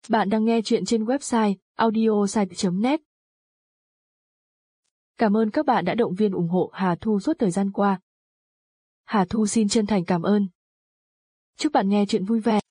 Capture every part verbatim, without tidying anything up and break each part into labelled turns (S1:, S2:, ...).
S1: Bạn đang nghe chuyện trên website audiosite chấm net. Cảm ơn các bạn đã động viên ủng hộ Hà Thu suốt thời gian qua. Hà Thu xin chân thành cảm ơn. Chúc bạn nghe chuyện vui vẻ.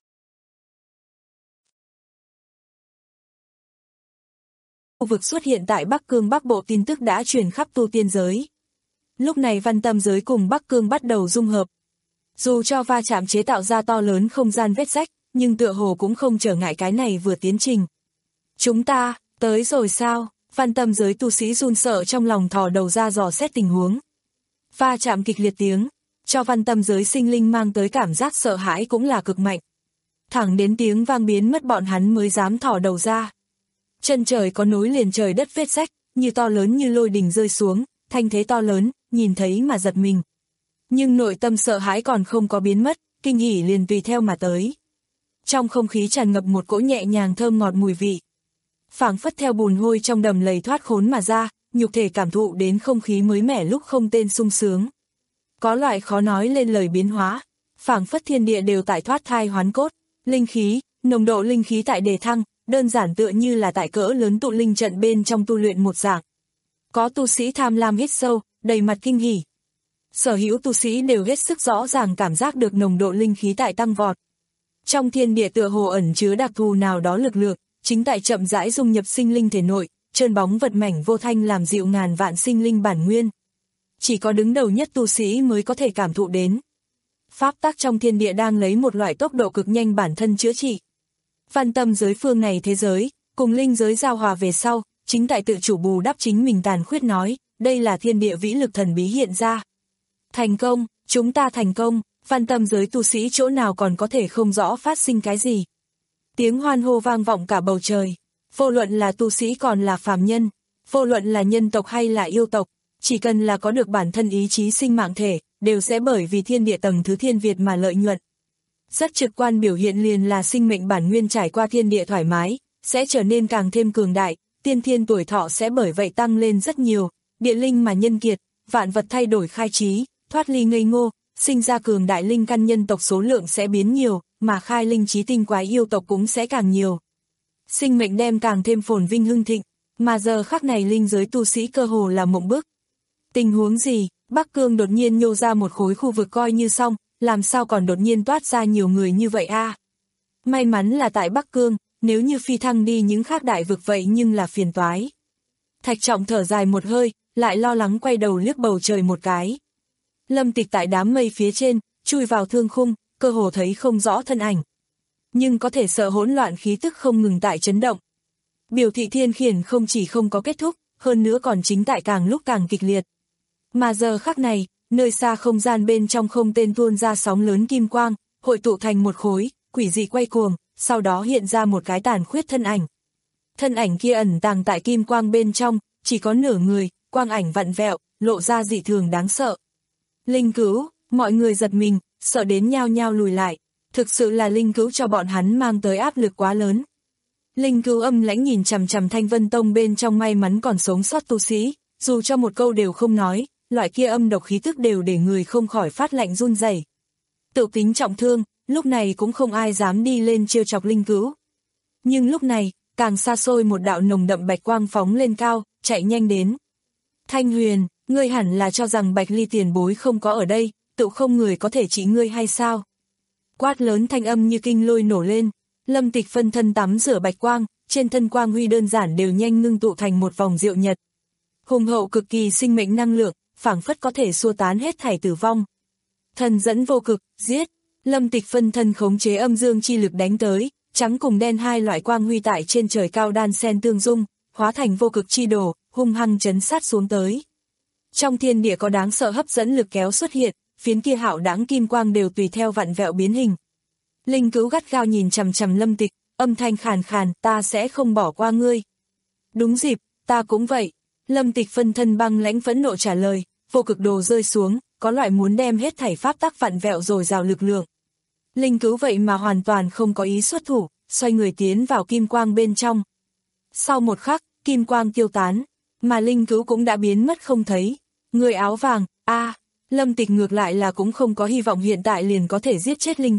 S2: Khu vực xuất hiện tại Bắc Cương Bắc Bộ tin tức đã truyền khắp tu tiên giới. Lúc này Văn Tâm giới cùng Bắc Cương bắt đầu dung hợp. Dù cho va chạm chế tạo ra to lớn không gian vết rách, nhưng tựa hồ cũng không trở ngại cái này vừa tiến trình. Chúng ta, tới rồi sao? Văn Tâm giới tu sĩ run sợ trong lòng thò đầu ra dò xét tình huống. Va chạm kịch liệt tiếng, cho Văn Tâm giới sinh linh mang tới cảm giác sợ hãi cũng là cực mạnh. Thẳng đến tiếng vang biến mất bọn hắn mới dám thò đầu ra. Chân trời có nối liền trời đất vết rách, như to lớn như lôi đình rơi xuống, thanh thế to lớn, nhìn thấy mà giật mình. Nhưng nội tâm sợ hãi còn không có biến mất, kinh hỉ liền tùy theo mà tới. Trong không khí tràn ngập một cỗ nhẹ nhàng thơm ngọt mùi vị. Phảng phất theo bùn hôi trong đầm lầy thoát khốn mà ra, nhục thể cảm thụ đến không khí mới mẻ lúc không tên sung sướng. Có loại khó nói lên lời biến hóa, phảng phất thiên địa đều tại thoát thai hoán cốt, linh khí, nồng độ linh khí tại đề thăng, đơn giản tựa như là tại cỡ lớn tụ linh trận bên trong tu luyện một dạng. Có tu sĩ tham lam hít sâu, đầy mặt kinh hỉ. Sở hữu tu sĩ đều hết sức rõ ràng cảm giác được nồng độ linh khí tại tăng vọt. Trong thiên địa tựa hồ ẩn chứa đặc thù nào đó lực lượng, chính tại chậm rãi dung nhập sinh linh thể nội, trơn bóng vật mảnh vô thanh làm dịu ngàn vạn sinh linh bản nguyên. Chỉ có đứng đầu nhất tu sĩ mới có thể cảm thụ đến. Pháp tắc trong thiên địa đang lấy một loại tốc độ cực nhanh bản thân chữa trị. Văn Tâm giới phương này thế giới, cùng linh giới giao hòa về sau, chính tại tự chủ bù đắp chính mình tàn khuyết nói, đây là thiên địa vĩ lực thần bí hiện ra. Thành công, chúng ta thành công, Văn Tâm giới tu sĩ chỗ nào còn có thể không rõ phát sinh cái gì. Tiếng hoan hô vang vọng cả bầu trời, vô luận là tu sĩ còn là phàm nhân, vô luận là nhân tộc hay là yêu tộc, chỉ cần là có được bản thân ý chí sinh mạng thể, đều sẽ bởi vì thiên địa tầng thứ thiên Việt mà lợi nhuận. Rất trực quan biểu hiện liền là sinh mệnh bản nguyên trải qua thiên địa thoải mái, sẽ trở nên càng thêm cường đại, tiên thiên tuổi thọ sẽ bởi vậy tăng lên rất nhiều, địa linh mà nhân kiệt, vạn vật thay đổi khai trí, thoát ly ngây ngô, sinh ra cường đại linh căn nhân tộc số lượng sẽ biến nhiều, mà khai linh trí tinh quái yêu tộc cũng sẽ càng nhiều. Sinh mệnh đem càng thêm phồn vinh hưng thịnh, mà giờ khắc này linh giới tu sĩ cơ hồ là mộng bức. Tình huống gì, Bắc Cương đột nhiên nhô ra một khối khu vực coi như xong, làm sao còn đột nhiên toát ra nhiều người như vậy a? À? May mắn là tại Bắc Cương, nếu như phi thăng đi những khác đại vực vậy nhưng là phiền toái. Thạch Trọng thở dài một hơi, lại lo lắng quay đầu liếc bầu trời một cái. Lâm Tịch tại đám mây phía trên, chui vào thương khung, cơ hồ thấy không rõ thân ảnh. Nhưng có thể sợ hỗn loạn khí tức không ngừng tại chấn động. Biểu thị thiên khiển không chỉ không có kết thúc, hơn nữa còn chính tại càng lúc càng kịch liệt. Mà giờ khắc này, nơi xa không gian bên trong không tên tuôn ra sóng lớn kim quang, hội tụ thành một khối, quỷ dị quay cuồng, sau đó hiện ra một cái tàn khuyết thân ảnh. Thân ảnh kia ẩn tàng tại kim quang bên trong, chỉ có nửa người, quang ảnh vặn vẹo, lộ ra dị thường đáng sợ. Linh Cữu, mọi người giật mình, sợ đến nhao nhao lùi lại, thực sự là Linh Cữu cho bọn hắn mang tới áp lực quá lớn. Linh Cữu âm lãnh nhìn chằm chằm Thanh Vân Tông bên trong may mắn còn sống sót tu sĩ, dù cho một câu đều không nói, loại kia âm độc khí tức đều để người không khỏi phát lạnh run rẩy. Tự tính trọng thương, lúc này cũng không ai dám đi lên trêu chọc Linh Cữu. Nhưng lúc này, càng xa xôi một đạo nồng đậm bạch quang phóng lên cao, chạy nhanh đến. Thanh Huyền, ngươi hẳn là cho rằng Bạch Ly tiền bối không có ở đây, tự không người có thể trị ngươi hay sao? Quát lớn thanh âm như kinh lôi nổ lên, Lâm Tịch phân thân tắm rửa bạch quang, trên thân quang huy đơn giản đều nhanh ngưng tụ thành một vòng diệu nhật. Hùng hậu cực kỳ sinh mệnh năng lượng, phảng phất có thể xua tán hết thảy tử vong. Thần dẫn vô cực, giết, Lâm Tịch phân thân khống chế âm dương chi lực đánh tới, trắng cùng đen hai loại quang huy tại trên trời cao đan xen tương dung, hóa thành vô cực chi đồ, hung hăng chấn sát xuống tới. Trong thiên địa có đáng sợ hấp dẫn lực kéo xuất hiện, phiến kia hạo đãng kim quang đều tùy theo vặn vẹo biến hình. Linh Cữu gắt gao nhìn chằm chằm Lâm Tịch, âm thanh khàn khàn, ta sẽ không bỏ qua ngươi. Đúng dịp, ta cũng vậy. Lâm Tịch phân thân băng lãnh phẫn nộ trả lời, vô cực đồ rơi xuống, có loại muốn đem hết thảy pháp tắc vặn vẹo rồi rào lực lượng. Linh Cữu vậy mà hoàn toàn không có ý xuất thủ, xoay người tiến vào kim quang bên trong. Sau một khắc, kim quang tiêu tán, mà Linh Cữu cũng đã biến mất không thấy. Người áo vàng, a, à, Lâm Tịch ngược lại là cũng không có hy vọng hiện tại liền có thể giết chết Linh Cữu,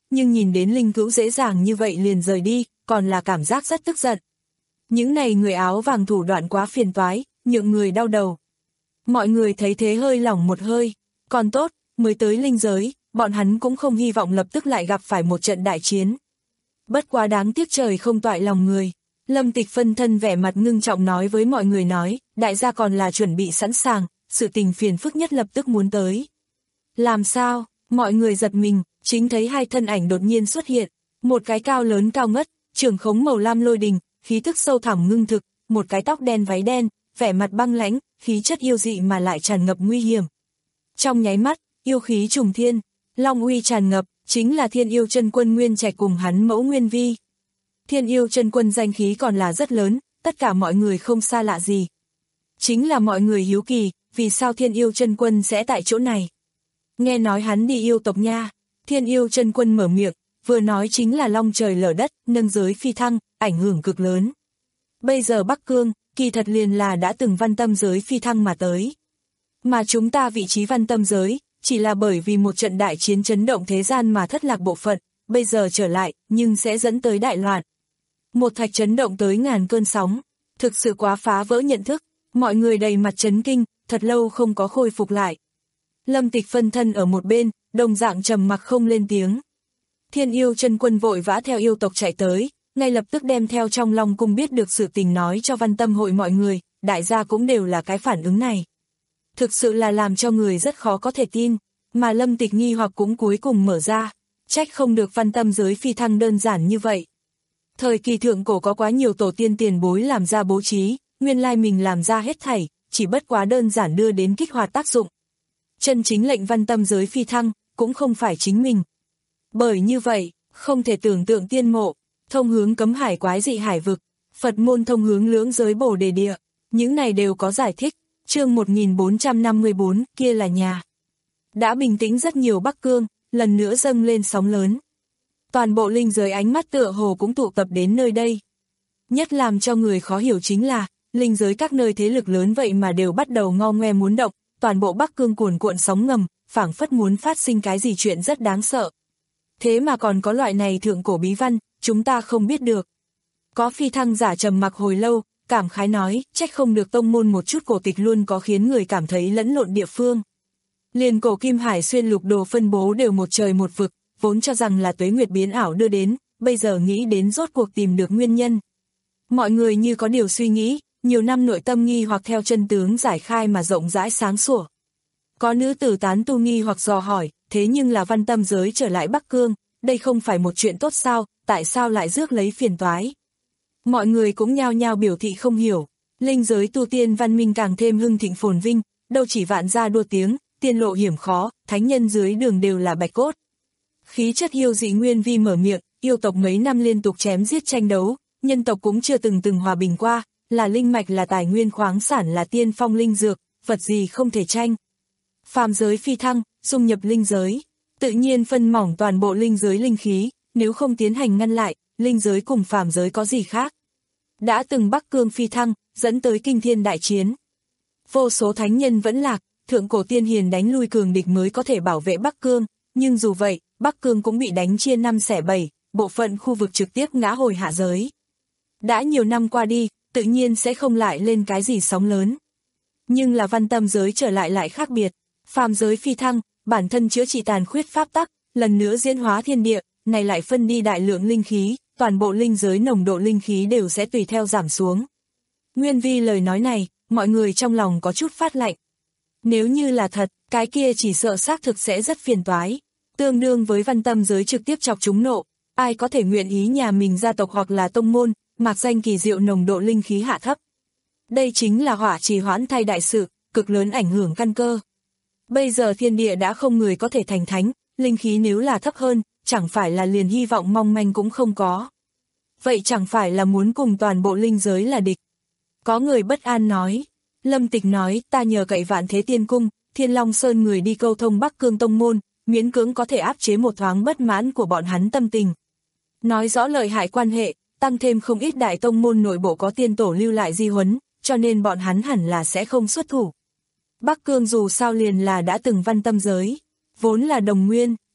S2: nhưng nhìn đến linh cữu dễ dàng như vậy liền rời đi, còn là cảm giác rất tức giận. Những này người áo vàng thủ đoạn quá phiền toái, nhượng người đau đầu. Mọi người thấy thế hơi lỏng một hơi, còn tốt, mới tới linh giới, bọn hắn cũng không hy vọng lập tức lại gặp phải một trận đại chiến. Bất quá đáng tiếc trời không toại lòng người. Lâm Tịch phân thân vẻ mặt ngưng trọng nói với mọi người nói, đại gia còn là chuẩn bị sẵn sàng, sự tình phiền phức nhất lập tức muốn tới. Làm sao? Mọi người giật mình, chính thấy hai thân ảnh đột nhiên xuất hiện, một cái cao lớn cao ngất, trưởng khống màu lam lôi đình, khí thức sâu thẳm ngưng thực, một cái tóc đen váy đen, vẻ mặt băng lãnh, khí chất yêu dị mà lại tràn ngập nguy hiểm. Trong nháy mắt, yêu khí trùng thiên, long uy tràn ngập, chính là Thiên Yêu Chân Quân Nguyên Trạch cùng hắn mẫu Nguyên Vi. Thiên Yêu Chân Quân danh khí còn là rất lớn, tất cả mọi người không xa lạ gì. Chính là mọi người hiếu kỳ, vì sao Thiên Yêu Chân Quân sẽ tại chỗ này? Nghe nói hắn đi yêu tộc nha. Thiên Yêu Chân Quân mở miệng, vừa nói chính là long trời lở đất, nâng giới phi thăng, ảnh hưởng cực lớn. Bây giờ Bắc Cương, kỳ thật liền là đã từng văn tâm giới phi thăng mà tới. Mà chúng ta vị trí văn tâm giới, chỉ là bởi vì một trận đại chiến chấn động thế gian mà thất lạc bộ phận, bây giờ trở lại, nhưng sẽ dẫn tới đại loạn. Một thạch chấn động tới ngàn cơn sóng, thực sự quá phá vỡ nhận thức, mọi người đầy mặt chấn kinh, thật lâu không có khôi phục lại. Lâm Tịch phân thân ở một bên, đồng dạng trầm mặc không lên tiếng. Thiên Yêu Chân Quân vội vã theo yêu tộc chạy tới, ngay lập tức đem theo trong Long Cung biết được sự tình nói cho Văn Tâm hội mọi người, đại gia cũng đều là cái phản ứng này. Thực sự là làm cho người rất khó có thể tin, mà Lâm Tịch nghi hoặc cũng cuối cùng mở ra, trách không được Văn Tâm giới phi thăng đơn giản như vậy. Thời kỳ thượng cổ có quá nhiều tổ tiên tiền bối làm ra bố trí, nguyên lai mình làm ra hết thảy, chỉ bất quá đơn giản đưa đến kích hoạt tác dụng. Chân chính lệnh Văn Tâm giới phi thăng, cũng không phải chính mình. Bởi như vậy, không thể tưởng tượng tiên mộ, thông hướng cấm hải quái dị hải vực, Phật môn thông hướng lưỡng giới bổ đề địa, những này đều có giải thích. Chương một nghìn bốn trăm năm mươi bốn, kia là nhà. Đã bình tĩnh rất nhiều Bắc Cương, lần nữa dâng lên sóng lớn. Toàn bộ linh giới ánh mắt tựa hồ cũng tụ tập đến nơi đây. Nhất làm cho người khó hiểu chính là, linh giới các nơi thế lực lớn vậy mà đều bắt đầu ngo ngoe muốn động, toàn bộ Bắc Cương cuồn cuộn sóng ngầm, phảng phất muốn phát sinh cái gì chuyện rất đáng sợ. Thế mà còn có loại này thượng cổ bí văn, chúng ta không biết được. Có phi thăng giả trầm mặc hồi lâu, cảm khái nói, trách không được tông môn một chút cổ tịch luôn có khiến người cảm thấy lẫn lộn địa phương. Liền cổ Kim Hải xuyên lục đồ phân bố đều một trời một vực, vốn cho rằng là tuế nguyệt biến ảo đưa đến, bây giờ nghĩ đến rốt cuộc tìm được nguyên nhân. Mọi người như có điều suy nghĩ, nhiều năm nội tâm nghi hoặc theo chân tướng giải khai mà rộng rãi sáng sủa. Có nữ tử tán tu nghi hoặc dò hỏi, thế nhưng là Văn Tâm giới trở lại Bắc Cương, đây không phải một chuyện tốt sao, tại sao lại rước lấy phiền toái? Mọi người cũng nhao nhao biểu thị không hiểu, linh giới tu tiên văn minh càng thêm hưng thịnh phồn vinh, đâu chỉ vạn gia đua tiếng, tiên lộ hiểm khó, thánh nhân dưới đường đều là bạch cốt. Khí chất yêu dị Nguyên Vi mở miệng, yêu tộc mấy năm liên tục chém giết tranh đấu, nhân tộc cũng chưa từng từng hòa bình qua, là linh mạch là tài nguyên khoáng sản là tiên phong linh dược, vật gì không thể tranh. Phàm giới phi thăng, dung nhập linh giới, tự nhiên phân mỏng toàn bộ linh giới linh khí, nếu không tiến hành ngăn lại, linh giới cùng phàm giới có gì khác. Đã từng Bắc Cương phi thăng, dẫn tới kinh thiên đại chiến. Vô số thánh nhân vẫn lạc, thượng cổ tiên hiền đánh lui cường địch mới có thể bảo vệ Bắc Cương, nhưng dù vậy, Bắc Cương cũng bị đánh chia năm xẻ bảy, bộ phận khu vực trực tiếp ngã hồi hạ giới. Đã nhiều năm qua đi, tự nhiên sẽ không lại lên cái gì sóng lớn. Nhưng là Văn Tâm giới trở lại lại khác biệt, phàm giới phi thăng, bản thân chữa trị tàn khuyết pháp tắc, lần nữa diễn hóa thiên địa, này lại phân đi đại lượng linh khí, toàn bộ linh giới nồng độ linh khí đều sẽ tùy theo giảm xuống. Nguyên Vi lời nói này, mọi người trong lòng có chút phát lạnh. Nếu như là thật, cái kia chỉ sợ xác thực sẽ rất phiền toái, tương đương với Văn Tâm giới trực tiếp chọc chúng nộ, ai có thể nguyện ý nhà mình gia tộc hoặc là tông môn, mạc danh kỳ diệu nồng độ linh khí hạ thấp. Đây chính là hỏa trì hoãn thay đại sự, cực lớn ảnh hưởng căn cơ. Bây giờ thiên địa đã không người có thể thành thánh, linh khí nếu là thấp hơn, chẳng phải là liền hy vọng mong manh cũng không có. Vậy chẳng phải là muốn cùng toàn bộ linh giới là địch. Có người bất an nói, Lâm Tịch nói, ta nhờ cậy Vạn Thế Tiên Cung, Thiên Long Sơn người đi câu thông Bắc Cương tông môn, miễn cưỡng có thể áp chế một thoáng bất mãn của bọn hắn tâm tình. Nói rõ lợi hại quan hệ, tăng thêm không ít đại tông môn nội bộ có tiên tổ lưu lại di huấn, cho nên bọn hắn hẳn là sẽ không xuất thủ. Bắc Cương dù sao liền là đã từng Văn Tâm giới, vốn là đồng nguyên,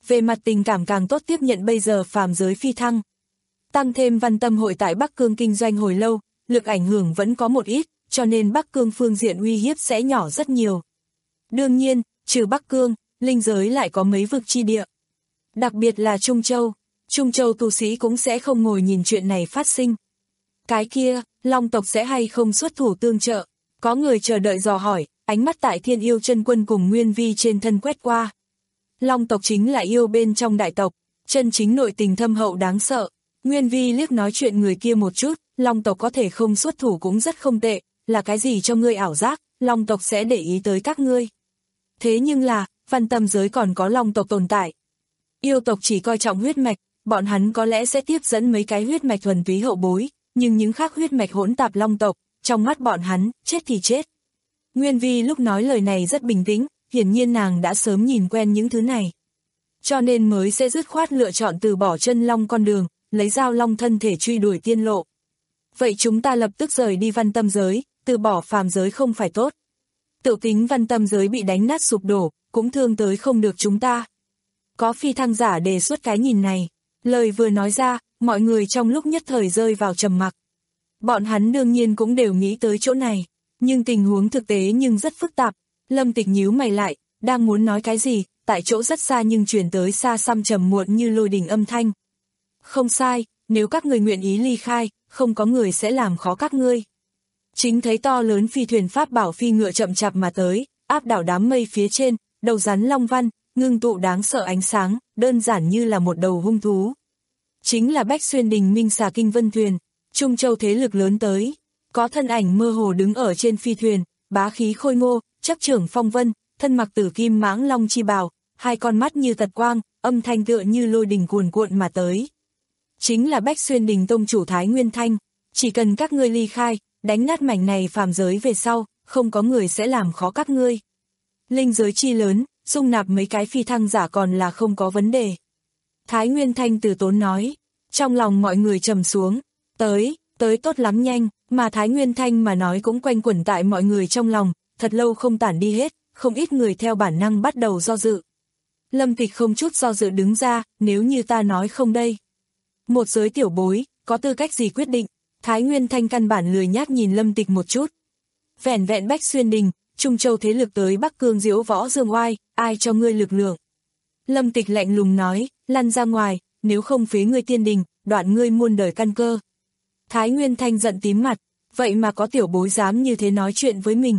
S2: về mặt tình cảm càng tốt tiếp nhận bây giờ phàm giới phi thăng. Tăng thêm Văn Tâm hội tại Bắc Cương kinh doanh hồi lâu, lực ảnh hưởng vẫn có một ít, cho nên Bắc Cương phương diện uy hiếp sẽ nhỏ rất nhiều. Đương nhiên, trừ Bắc Cương, linh giới lại có mấy vực chi địa. Đặc biệt là Trung Châu, Trung Châu tu sĩ cũng sẽ không ngồi nhìn chuyện này phát sinh. Cái kia, Long tộc sẽ hay không xuất thủ tương trợ? Có người chờ đợi dò hỏi, ánh mắt tại Thiên Yêu Chân Quân cùng Nguyên Vi trên thân quét qua. Long tộc chính là yêu bên trong đại tộc, chân chính nội tình thâm hậu đáng sợ. Nguyên Vi liếc nói chuyện người kia một chút, Long tộc có thể không xuất thủ cũng rất không tệ, là cái gì cho ngươi ảo giác, Long tộc sẽ để ý tới các ngươi. Thế nhưng là, Văn Tâm giới còn có Long tộc tồn tại. Yêu tộc chỉ coi trọng huyết mạch, bọn hắn có lẽ sẽ tiếp dẫn mấy cái huyết mạch thuần túy hậu bối, nhưng những khác huyết mạch hỗn tạp Long tộc, trong mắt bọn hắn, chết thì chết. Nguyên Vi lúc nói lời này rất bình tĩnh, hiển nhiên nàng đã sớm nhìn quen những thứ này. Cho nên mới sẽ dứt khoát lựa chọn từ bỏ chân long con đường, lấy dao long thân thể truy đuổi tiên lộ. Vậy chúng ta lập tức rời đi Văn Tâm giới, từ bỏ phàm giới không phải tốt. Tự tính Văn Tâm giới bị đánh nát sụp đổ, cũng thương tới không được chúng ta. Có phi thăng giả đề xuất cái nhìn này, lời vừa nói ra, mọi người trong lúc nhất thời rơi vào trầm mặc. Bọn hắn đương nhiên cũng đều nghĩ tới chỗ này, nhưng tình huống thực tế nhưng rất phức tạp. Lâm Tịch nhíu mày lại, đang muốn nói cái gì, tại chỗ rất xa nhưng truyền tới xa xăm trầm muộn như lôi đình âm thanh. Không sai, nếu các người nguyện ý ly khai, không có người sẽ làm khó các ngươi. Chính thấy to lớn phi thuyền pháp bảo phi ngựa chậm chạp mà tới, áp đảo đám mây phía trên, đầu rắn long văn, ngưng tụ đáng sợ ánh sáng, đơn giản như là một đầu hung thú. Chính là Bách Xuyên Đình Minh Xà Kinh Vân Thuyền, Trung Châu thế lực lớn tới, có thân ảnh mơ hồ đứng ở trên phi thuyền, bá khí khôi ngô, chấp trưởng phong vân, thân mặc tử kim mãng long chi bào, hai con mắt như tật quang, âm thanh tựa như lôi đình cuồn cuộn mà tới. Chính là Bách Xuyên Đình tông chủ Thái Nguyên Thanh, chỉ cần các ngươi ly khai, đánh nát mảnh này phàm giới về sau, không có người sẽ làm khó các ngươi. Linh giới chi lớn, dung nạp mấy cái phi thăng giả còn là không có vấn đề. Thái Nguyên Thanh từ tốn nói, trong lòng mọi người trầm xuống, tới, tới tốt lắm nhanh, mà Thái Nguyên Thanh mà nói cũng quanh quẩn tại mọi người trong lòng, thật lâu không tản đi hết, không ít người theo bản năng bắt đầu do dự. Lâm Tịch không chút do dự đứng ra, nếu như ta nói không đây. Một giới tiểu bối, có tư cách gì quyết định, Thái Nguyên Thanh căn bản lười nhác nhìn Lâm Tịch một chút. Vẻn vẹn Bách Xuyên Đình, Trung Châu thế lực tới Bắc Cương diễu võ dương oai, ai cho ngươi lực lượng. Lâm Tịch lạnh lùng nói, lăn ra ngoài, nếu không phế ngươi tiên đình, đoạn ngươi muôn đời căn cơ. Thái Nguyên Thanh giận tím mặt, vậy mà có tiểu bối dám như thế nói chuyện với mình.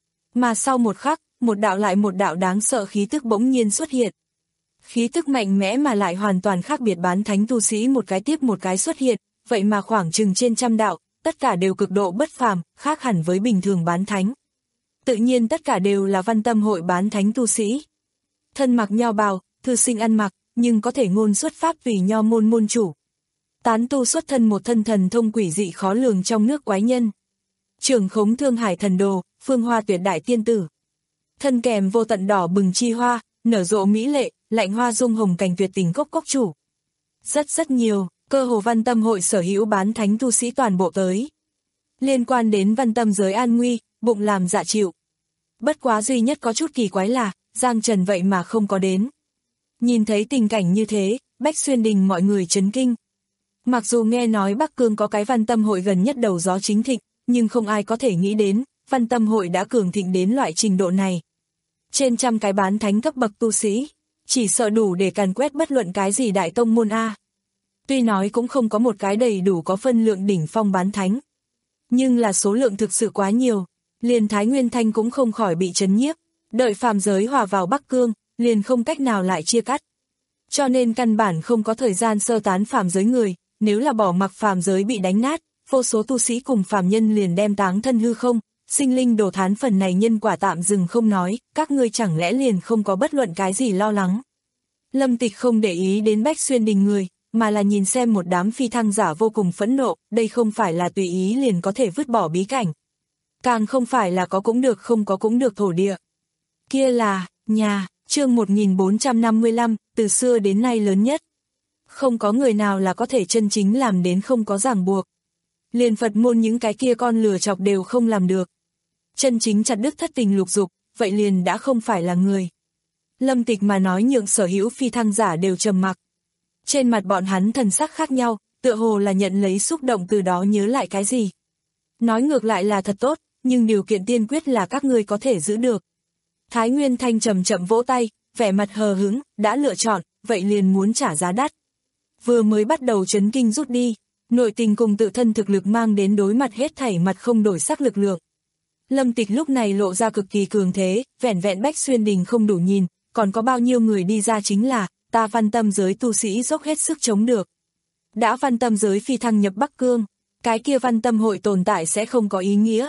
S2: Mà sau một khắc, một đạo lại một đạo đáng sợ khí tức bỗng nhiên xuất hiện. Khí tức mạnh mẽ mà lại hoàn toàn khác biệt bán thánh tu sĩ một cái tiếp một cái xuất hiện, vậy mà khoảng chừng trên trăm đạo, tất cả đều cực độ bất phàm, khác hẳn với bình thường bán thánh. Tự nhiên tất cả đều là Văn Tâm hội bán thánh tu sĩ. Thân mặc nho bào, thư sinh ăn mặc, nhưng có thể ngôn xuất pháp vì nho môn môn chủ. Tán tu xuất thân một thân thần thông quỷ dị khó lường trong nước quái nhân. Trưởng khống Thương Hải thần đồ, phương hoa tuyệt đại tiên tử. Thân kèm vô tận đỏ bừng chi hoa, nở rộ mỹ lệ, lạnh hoa dung hồng cành tuyệt tình cốc cốc chủ. Rất rất nhiều, cơ hồ Văn Tâm hội sở hữu bán thánh tu sĩ toàn bộ tới. Liên quan đến Văn Tâm giới an nguy, bụng làm dạ chịu. Bất quá duy nhất có chút kỳ quái là, Giang Trần vậy mà không có đến. Nhìn thấy tình cảnh như thế, Bách Xuyên Đình mọi người chấn kinh. Mặc dù nghe nói Bắc Cương có cái Văn Tâm hội gần nhất đầu gió chính thịnh, nhưng không ai có thể nghĩ đến, Văn Tâm hội đã cường thịnh đến loại trình độ này. Trên trăm cái bán thánh cấp bậc tu sĩ, chỉ sợ đủ để càn quét bất luận cái gì đại tông môn A. Tuy nói cũng không có một cái đầy đủ có phân lượng đỉnh phong bán thánh, nhưng là số lượng thực sự quá nhiều, liền Thái Nguyên Thanh cũng không khỏi bị chấn nhiếp, đợi phàm giới hòa vào Bắc Cương, liền không cách nào lại chia cắt. Cho nên căn bản không có thời gian sơ tán phàm giới người, nếu là bỏ mặc phàm giới bị đánh nát, vô số tu sĩ cùng phàm nhân liền đem táng thân hư không, sinh linh đổ thán phần này nhân quả tạm dừng không nói, các ngươi chẳng lẽ liền không có bất luận cái gì lo lắng. Lâm Tịch không để ý đến Bách Xuyên Đình người, mà là nhìn xem một đám phi thăng giả vô cùng phẫn nộ, đây không phải là tùy ý liền có thể vứt bỏ bí cảnh. Càng không phải là có cũng được không có cũng được thổ địa. Kia là, nhà, chương một nghìn bốn trăm năm mươi lăm, từ xưa đến nay lớn nhất. Không có người nào là có thể chân chính làm đến không có ràng buộc. Liền Phật môn những cái kia con lừa chọc đều không làm được. Chân chính chặt đứt thất tình lục dục, vậy liền đã không phải là người. Lâm Tịch mà nói nhượng sở hữu phi thăng giả đều trầm mặc. Trên mặt bọn hắn thần sắc khác nhau, tựa hồ là nhận lấy xúc động từ đó nhớ lại cái gì. Nói ngược lại là thật tốt, nhưng điều kiện tiên quyết là các ngươi có thể giữ được. Thái Nguyên Thanh chậm chậm vỗ tay, vẻ mặt hờ hững, đã lựa chọn, vậy liền muốn trả giá đắt. Vừa mới bắt đầu chấn kinh rút đi, nội tình cùng tự thân thực lực mang đến đối mặt hết thảy mặt không đổi sắc lực lượng. Lâm Tịch lúc này lộ ra cực kỳ cường thế, vẻn vẹn Bách Xuyên Đình không đủ nhìn, còn có bao nhiêu người đi ra chính là, ta Văn Tâm giới tu sĩ dốc hết sức chống được. Đã Văn Tâm giới phi thăng nhập Bắc Cương, cái kia Văn Tâm hội tồn tại sẽ không có ý nghĩa.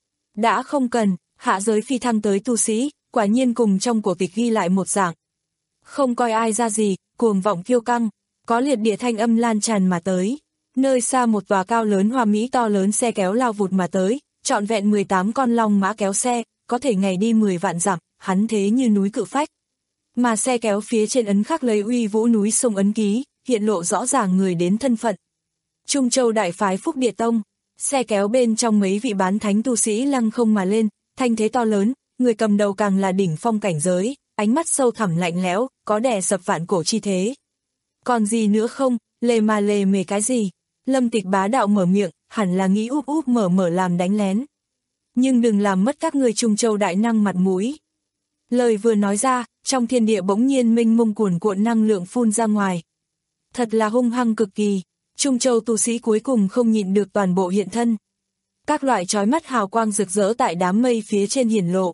S2: Đã không cần, hạ giới phi thăng tới tu sĩ, quả nhiên cùng trong cổ tịch ghi lại một dạng. Không coi ai ra gì, cuồng vọng kiêu căng, có liệt địa thanh âm lan tràn mà tới. Nơi xa một tòa cao lớn hoa mỹ to lớn xe kéo lao vụt mà tới, trọn vẹn mười tám con long mã kéo xe, có thể ngày đi mười vạn dặm, hắn thế như núi cự phách. Mà xe kéo phía trên ấn khắc lấy uy vũ núi sông ấn ký, hiện lộ rõ ràng người đến thân phận. Trung Châu đại phái Phúc Địa Tông, xe kéo bên trong mấy vị bán thánh tu sĩ lăng không mà lên, thanh thế to lớn, người cầm đầu càng là đỉnh phong cảnh giới, ánh mắt sâu thẳm lạnh lẽo, có đè sập vạn cổ chi thế. Còn gì nữa không, lề mà lề mề cái gì? Lâm Tịch bá đạo mở miệng, hẳn là nghĩ úp úp mở mở làm đánh lén. Nhưng đừng làm mất các ngươi Trung Châu đại năng mặt mũi. Lời vừa nói ra, trong thiên địa bỗng nhiên mênh mông cuồn cuộn năng lượng phun ra ngoài. Thật là hung hăng cực kỳ, Trung Châu tu sĩ cuối cùng không nhịn được toàn bộ hiện thân. Các loại chói mắt hào quang rực rỡ tại đám mây phía trên hiển lộ.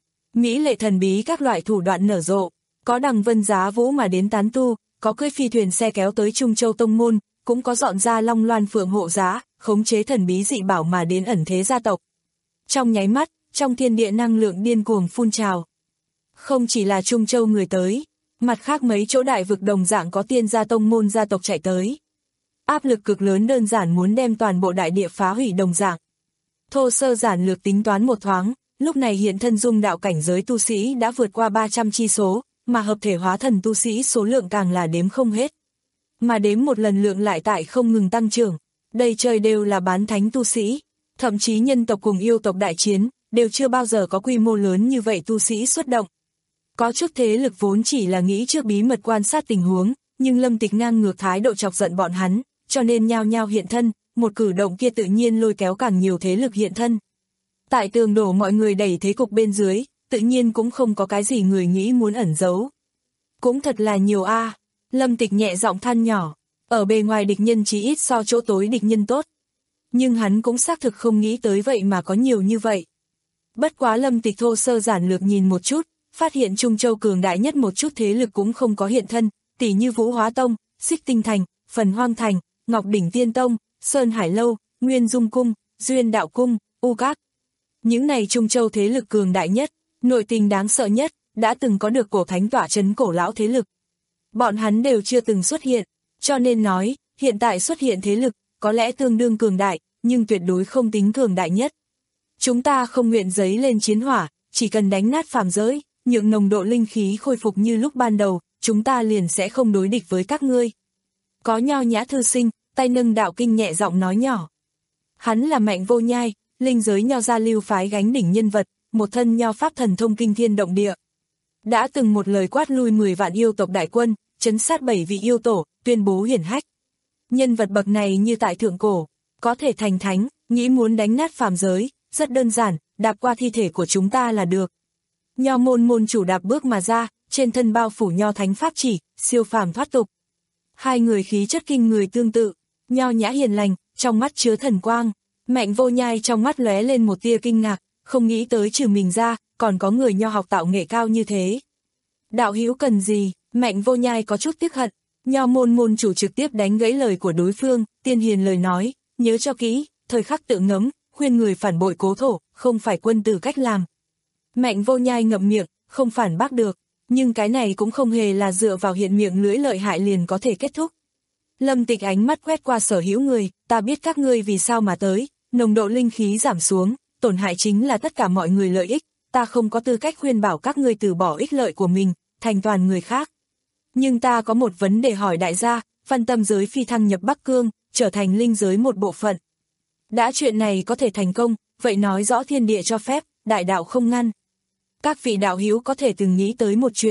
S2: Mỹ lệ thần bí các loại thủ đoạn nở rộ, có đằng vân giá vũ mà đến tán tu, có cưỡi phi thuyền xe kéo tới Trung Châu tông môn, cũng có dọn ra long loan phượng hộ giá, khống chế thần bí dị bảo mà đến ẩn thế gia tộc. Trong nháy mắt, trong thiên địa năng lượng điên cuồng phun trào. Không chỉ là Trung Châu người tới, mặt khác mấy chỗ đại vực đồng dạng có tiên gia tông môn gia tộc chạy tới. Áp lực cực lớn đơn giản muốn đem toàn bộ đại địa phá hủy đồng dạng. Thô sơ giản lược tính toán một thoáng, lúc này hiện thân dung đạo cảnh giới tu sĩ đã vượt qua ba trăm chi số, mà hợp thể hóa thần tu sĩ số lượng càng là đếm không hết. Mà đếm một lần lượng lại tại không ngừng tăng trưởng, đây trời đều là bán thánh tu sĩ, thậm chí nhân tộc cùng yêu tộc đại chiến, đều chưa bao giờ có quy mô lớn như vậy tu sĩ xuất động. Có chút thế lực vốn chỉ là nghĩ trước bí mật quan sát tình huống, nhưng Lâm Tịch ngang ngược thái độ chọc giận bọn hắn, cho nên nhao nhao hiện thân, một cử động kia tự nhiên lôi kéo càng nhiều thế lực hiện thân. Tại tường đổ mọi người đẩy thế cục bên dưới, tự nhiên cũng không có cái gì người nghĩ muốn ẩn giấu. Cũng thật là nhiều a. À. Lâm Tịch nhẹ giọng than nhỏ, ở bề ngoài địch nhân chí ít so chỗ tối địch nhân tốt. Nhưng hắn cũng xác thực không nghĩ tới vậy mà có nhiều như vậy. Bất quá Lâm Tịch thô sơ giản lược nhìn một chút, phát hiện Trung Châu cường đại nhất một chút thế lực cũng không có hiện thân, tỉ như Vũ Hóa Tông, Xích Tinh Thành, Phần Hoang Thành, Ngọc Đỉnh Tiên Tông, Sơn Hải Lâu, Nguyên Dung Cung, Duyên Đạo Cung, U Các. Những này Trung Châu thế lực cường đại nhất, nội tình đáng sợ nhất, đã từng có được cổ thánh tỏa trấn cổ lão thế lực. Bọn hắn đều chưa từng xuất hiện, cho nên nói, hiện tại xuất hiện thế lực, có lẽ tương đương cường đại, nhưng tuyệt đối không tính cường đại nhất. Chúng ta không nguyện giấy lên chiến hỏa, chỉ cần đánh nát phàm giới, nhượng nồng độ linh khí khôi phục như lúc ban đầu, chúng ta liền sẽ không đối địch với các ngươi. Có Nho Nhã thư sinh, tay nâng đạo kinh nhẹ giọng nói nhỏ. Hắn là Mạnh Vô Nhai, linh giới Nho gia lưu phái gánh đỉnh nhân vật, một thân nho pháp thần thông kinh thiên động địa. Đã từng một lời quát lui mười vạn yêu tộc đại quân, trấn sát bảy vị yêu tổ, tuyên bố hiển hách. Nhân vật bậc này như tại thượng cổ, có thể thành thánh, nghĩ muốn đánh nát phàm giới, rất đơn giản, đạp qua thi thể của chúng ta là được. Nho môn môn chủ đạp bước mà ra, trên thân bao phủ nho thánh pháp chỉ, siêu phàm thoát tục. Hai người khí chất kinh người tương tự, Nho Nhã hiền lành, trong mắt chứa thần quang. Mạnh Vô Nhai trong mắt lóe lên một tia kinh ngạc, không nghĩ tới trừ mình ra, còn có người nho học tạo nghệ cao như thế. Đạo hữu cần gì? Mạnh Vô Nhai có chút tiếc hận, nho môn môn chủ trực tiếp đánh gãy lời của đối phương, tiên hiền lời nói, nhớ cho kỹ, thời khắc tự ngẫm, khuyên người phản bội cố thổ, không phải quân tử cách làm. Mạnh Vô Nhai ngậm miệng, không phản bác được, nhưng cái này cũng không hề là dựa vào hiện miệng lưỡi lợi hại liền có thể kết thúc. Lâm Tịch ánh mắt quét qua sở hữu người, ta biết các ngươi vì sao mà tới, nồng độ linh khí giảm xuống, tổn hại chính là tất cả mọi người lợi ích, ta không có tư cách khuyên bảo các ngươi từ bỏ ích lợi của mình, thành toàn người khác. Nhưng ta có một vấn đề hỏi đại gia, Văn Tâm giới phi thăng nhập Bắc Cương, trở thành linh giới một bộ phận. Đã chuyện này có thể thành công, vậy nói rõ thiên địa cho phép, đại đạo không ngăn. Các vị đạo hữu có thể từng nghĩ tới một chuyện,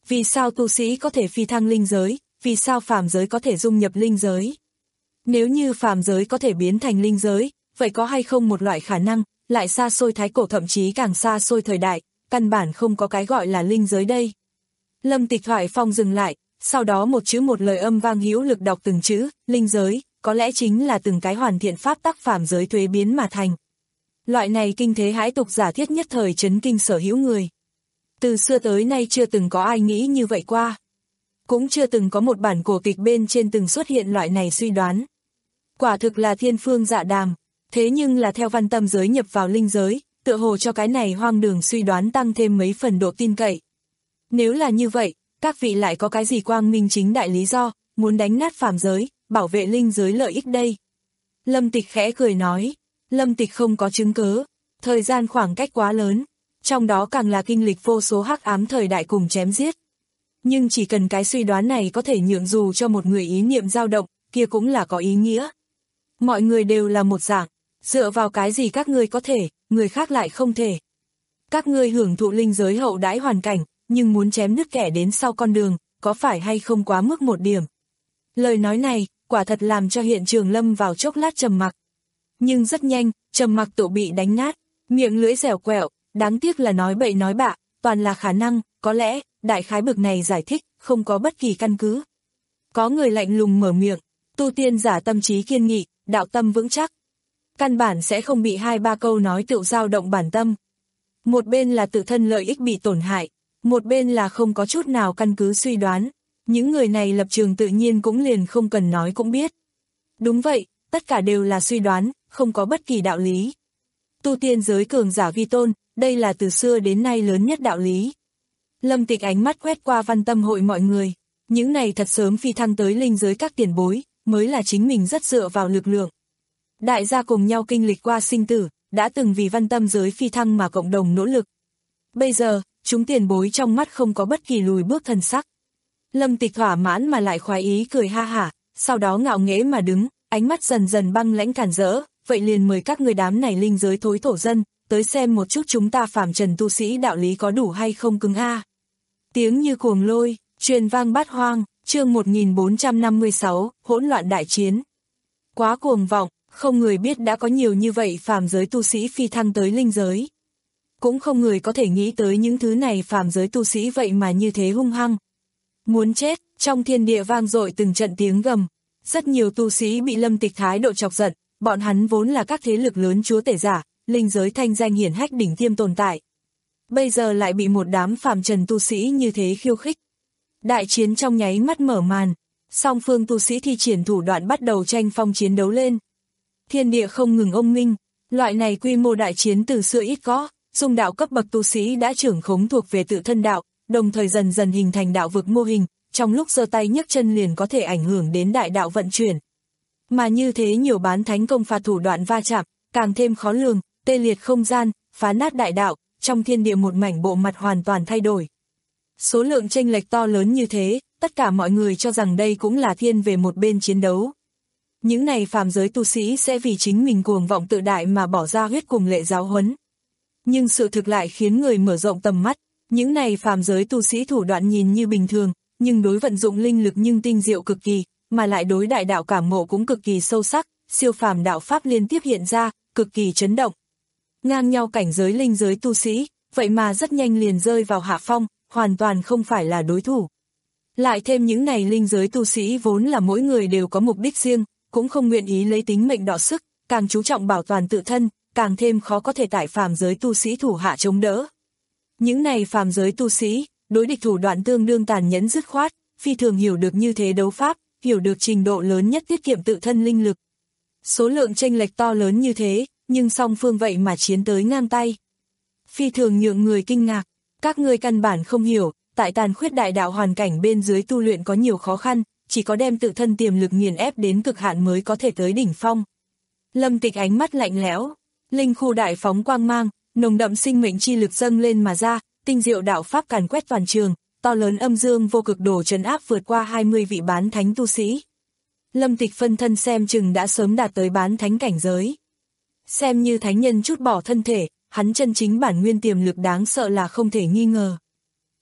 S2: Vì sao tu sĩ có thể phi thăng linh giới, vì sao phàm giới có thể dung nhập linh giới? Nếu như phàm giới có thể biến thành linh giới, vậy có hay không một loại khả năng, lại xa xôi thái cổ thậm chí càng xa xôi thời đại, căn bản không có cái gọi là linh giới đây. Lâm Tịch Thoại phong dừng lại, sau đó một chữ một lời âm vang hữu lực đọc từng chữ, linh giới, có lẽ chính là từng cái hoàn thiện pháp tắc phàm giới thuế biến mà thành. Loại này kinh thế hãi tục giả thiết nhất thời chấn kinh sở hữu người. Từ xưa tới nay chưa từng có ai nghĩ như vậy qua. Cũng chưa từng có một bản cổ kịch bên trên từng xuất hiện loại này suy đoán. Quả thực là thiên phương dạ đàm, thế nhưng là theo văn tâm giới nhập vào linh giới, tựa hồ cho cái này hoang đường suy đoán tăng thêm mấy phần độ tin cậy. Nếu là như vậy, các vị lại có cái gì quang minh chính đại lý do, muốn đánh nát phàm giới, bảo vệ linh giới lợi ích đây? Lâm Tịch khẽ cười nói, Lâm Tịch không có chứng cớ, thời gian khoảng cách quá lớn, trong đó càng là kinh lịch vô số hắc ám thời đại cùng chém giết. Nhưng chỉ cần cái suy đoán này có thể nhượng dù cho một người ý niệm dao động, kia cũng là có ý nghĩa. Mọi người đều là một dạng, dựa vào cái gì các ngươi có thể, người khác lại không thể. Các ngươi hưởng thụ linh giới hậu đãi hoàn cảnh, nhưng muốn chém đứt kẻ đến sau con đường, có phải hay không quá mức một điểm. Lời nói này, quả thật làm cho hiện trường lâm vào chốc lát trầm mặc. Nhưng rất nhanh, trầm mặc tự bị đánh nát, miệng lưỡi dẻo quẹo, đáng tiếc là nói bậy nói bạ, toàn là khả năng, có lẽ, đại khái bực này giải thích, không có bất kỳ căn cứ. Có người lạnh lùng mở miệng, tu tiên giả tâm trí kiên nghị, đạo tâm vững chắc. Căn bản sẽ không bị hai ba câu nói tự dao động bản tâm. Một bên là tự thân lợi ích bị tổn hại, một bên là không có chút nào căn cứ suy đoán. Những người này lập trường tự nhiên cũng liền không cần nói cũng biết. Đúng vậy, tất cả đều là suy đoán, không có bất kỳ đạo lý. Tu tiên giới cường giả vi tôn, đây là từ xưa đến nay lớn nhất đạo lý. Lâm Tịch ánh mắt quét qua văn tâm hội mọi người. Những này thật sớm phi thăng tới linh giới các tiền bối, mới là chính mình rất dựa vào lực lượng. Đại gia cùng nhau kinh lịch qua sinh tử, đã từng vì văn tâm giới phi thăng mà cộng đồng nỗ lực. Bây giờ, chúng tiền bối trong mắt không có bất kỳ lùi bước thần sắc. Lâm Tịch thỏa mãn mà lại khoái ý cười ha hả, sau đó ngạo nghễ mà đứng, ánh mắt dần dần băng lãnh cản rỡ, vậy liền mời các người đám này linh giới thối thổ dân, tới xem một chút chúng ta phàm trần tu sĩ đạo lý có đủ hay không cứng a. Tiếng như cuồng lôi, truyền vang bát hoang, chương một nghìn bốn trăm năm mươi sáu, hỗn loạn đại chiến. Quá cuồng vọng, không người biết đã có nhiều như vậy phàm giới tu sĩ phi thăng tới linh giới. Cũng không người có thể nghĩ tới những thứ này phàm giới tu sĩ vậy mà như thế hung hăng. Muốn chết, trong thiên địa vang dội từng trận tiếng gầm. Rất nhiều tu sĩ bị Lâm Tịch thái độ chọc giận, bọn hắn vốn là các thế lực lớn chúa tể giả, linh giới thanh danh hiển hách đỉnh tiêm tồn tại. Bây giờ lại bị một đám phàm trần tu sĩ như thế khiêu khích. Đại chiến trong nháy mắt mở màn, song phương tu sĩ thi triển thủ đoạn bắt đầu tranh phong chiến đấu lên. Thiên địa không ngừng ông minh, loại này quy mô đại chiến từ xưa ít có, dung đạo cấp bậc tu sĩ đã trưởng khống thuộc về tự thân đạo, đồng thời dần dần hình thành đạo vực mô hình, trong lúc giơ tay nhấc chân liền có thể ảnh hưởng đến đại đạo vận chuyển. Mà như thế nhiều bán thánh công phạt thủ đoạn va chạm, càng thêm khó lường, tê liệt không gian, phá nát đại đạo, trong thiên địa một mảnh bộ mặt hoàn toàn thay đổi. Số lượng chênh lệch to lớn như thế, tất cả mọi người cho rằng đây cũng là thiên về một bên chiến đấu. Những này phàm giới tu sĩ sẽ vì chính mình cuồng vọng tự đại mà bỏ ra huyết cùng lệ giáo huấn. Nhưng sự thực lại khiến người mở rộng tầm mắt, những này phàm giới tu sĩ thủ đoạn nhìn như bình thường, nhưng đối vận dụng linh lực nhưng tinh diệu cực kỳ, mà lại đối đại đạo cảm ngộ cũng cực kỳ sâu sắc, siêu phàm đạo pháp liên tiếp hiện ra, cực kỳ chấn động. Ngang nhau cảnh giới linh giới tu sĩ, vậy mà rất nhanh liền rơi vào hạ phong, hoàn toàn không phải là đối thủ. Lại thêm những này linh giới tu sĩ vốn là mỗi người đều có mục đích riêng, cũng không nguyện ý lấy tính mệnh đọ sức, càng chú trọng bảo toàn tự thân, càng thêm khó có thể tại phàm giới tu sĩ thủ hạ chống đỡ. Những này phàm giới tu sĩ, đối địch thủ đoạn tương đương tàn nhẫn dứt khoát, phi thường hiểu được như thế đấu pháp, hiểu được trình độ lớn nhất tiết kiệm tự thân linh lực. Số lượng chênh lệch to lớn như thế, nhưng song phương vậy mà chiến tới ngang tay. Phi thường nhượng người kinh ngạc, các ngươi căn bản không hiểu, tại tàn khuyết đại đạo hoàn cảnh bên dưới tu luyện có nhiều khó khăn, chỉ có đem tự thân tiềm lực nghiền ép đến cực hạn mới có thể tới đỉnh phong. Lâm Tịch ánh mắt lạnh lẽo, linh khu đại phóng quang mang, nồng đậm sinh mệnh chi lực dâng lên mà ra, tinh diệu đạo pháp càn quét toàn trường, to lớn âm dương vô cực đồ trấn áp vượt qua hai mươi vị bán thánh tu sĩ. Lâm Tịch phân thân xem chừng đã sớm đạt tới bán thánh cảnh giới. Xem như thánh nhân chút bỏ thân thể, hắn chân chính bản nguyên tiềm lực đáng sợ là không thể nghi ngờ.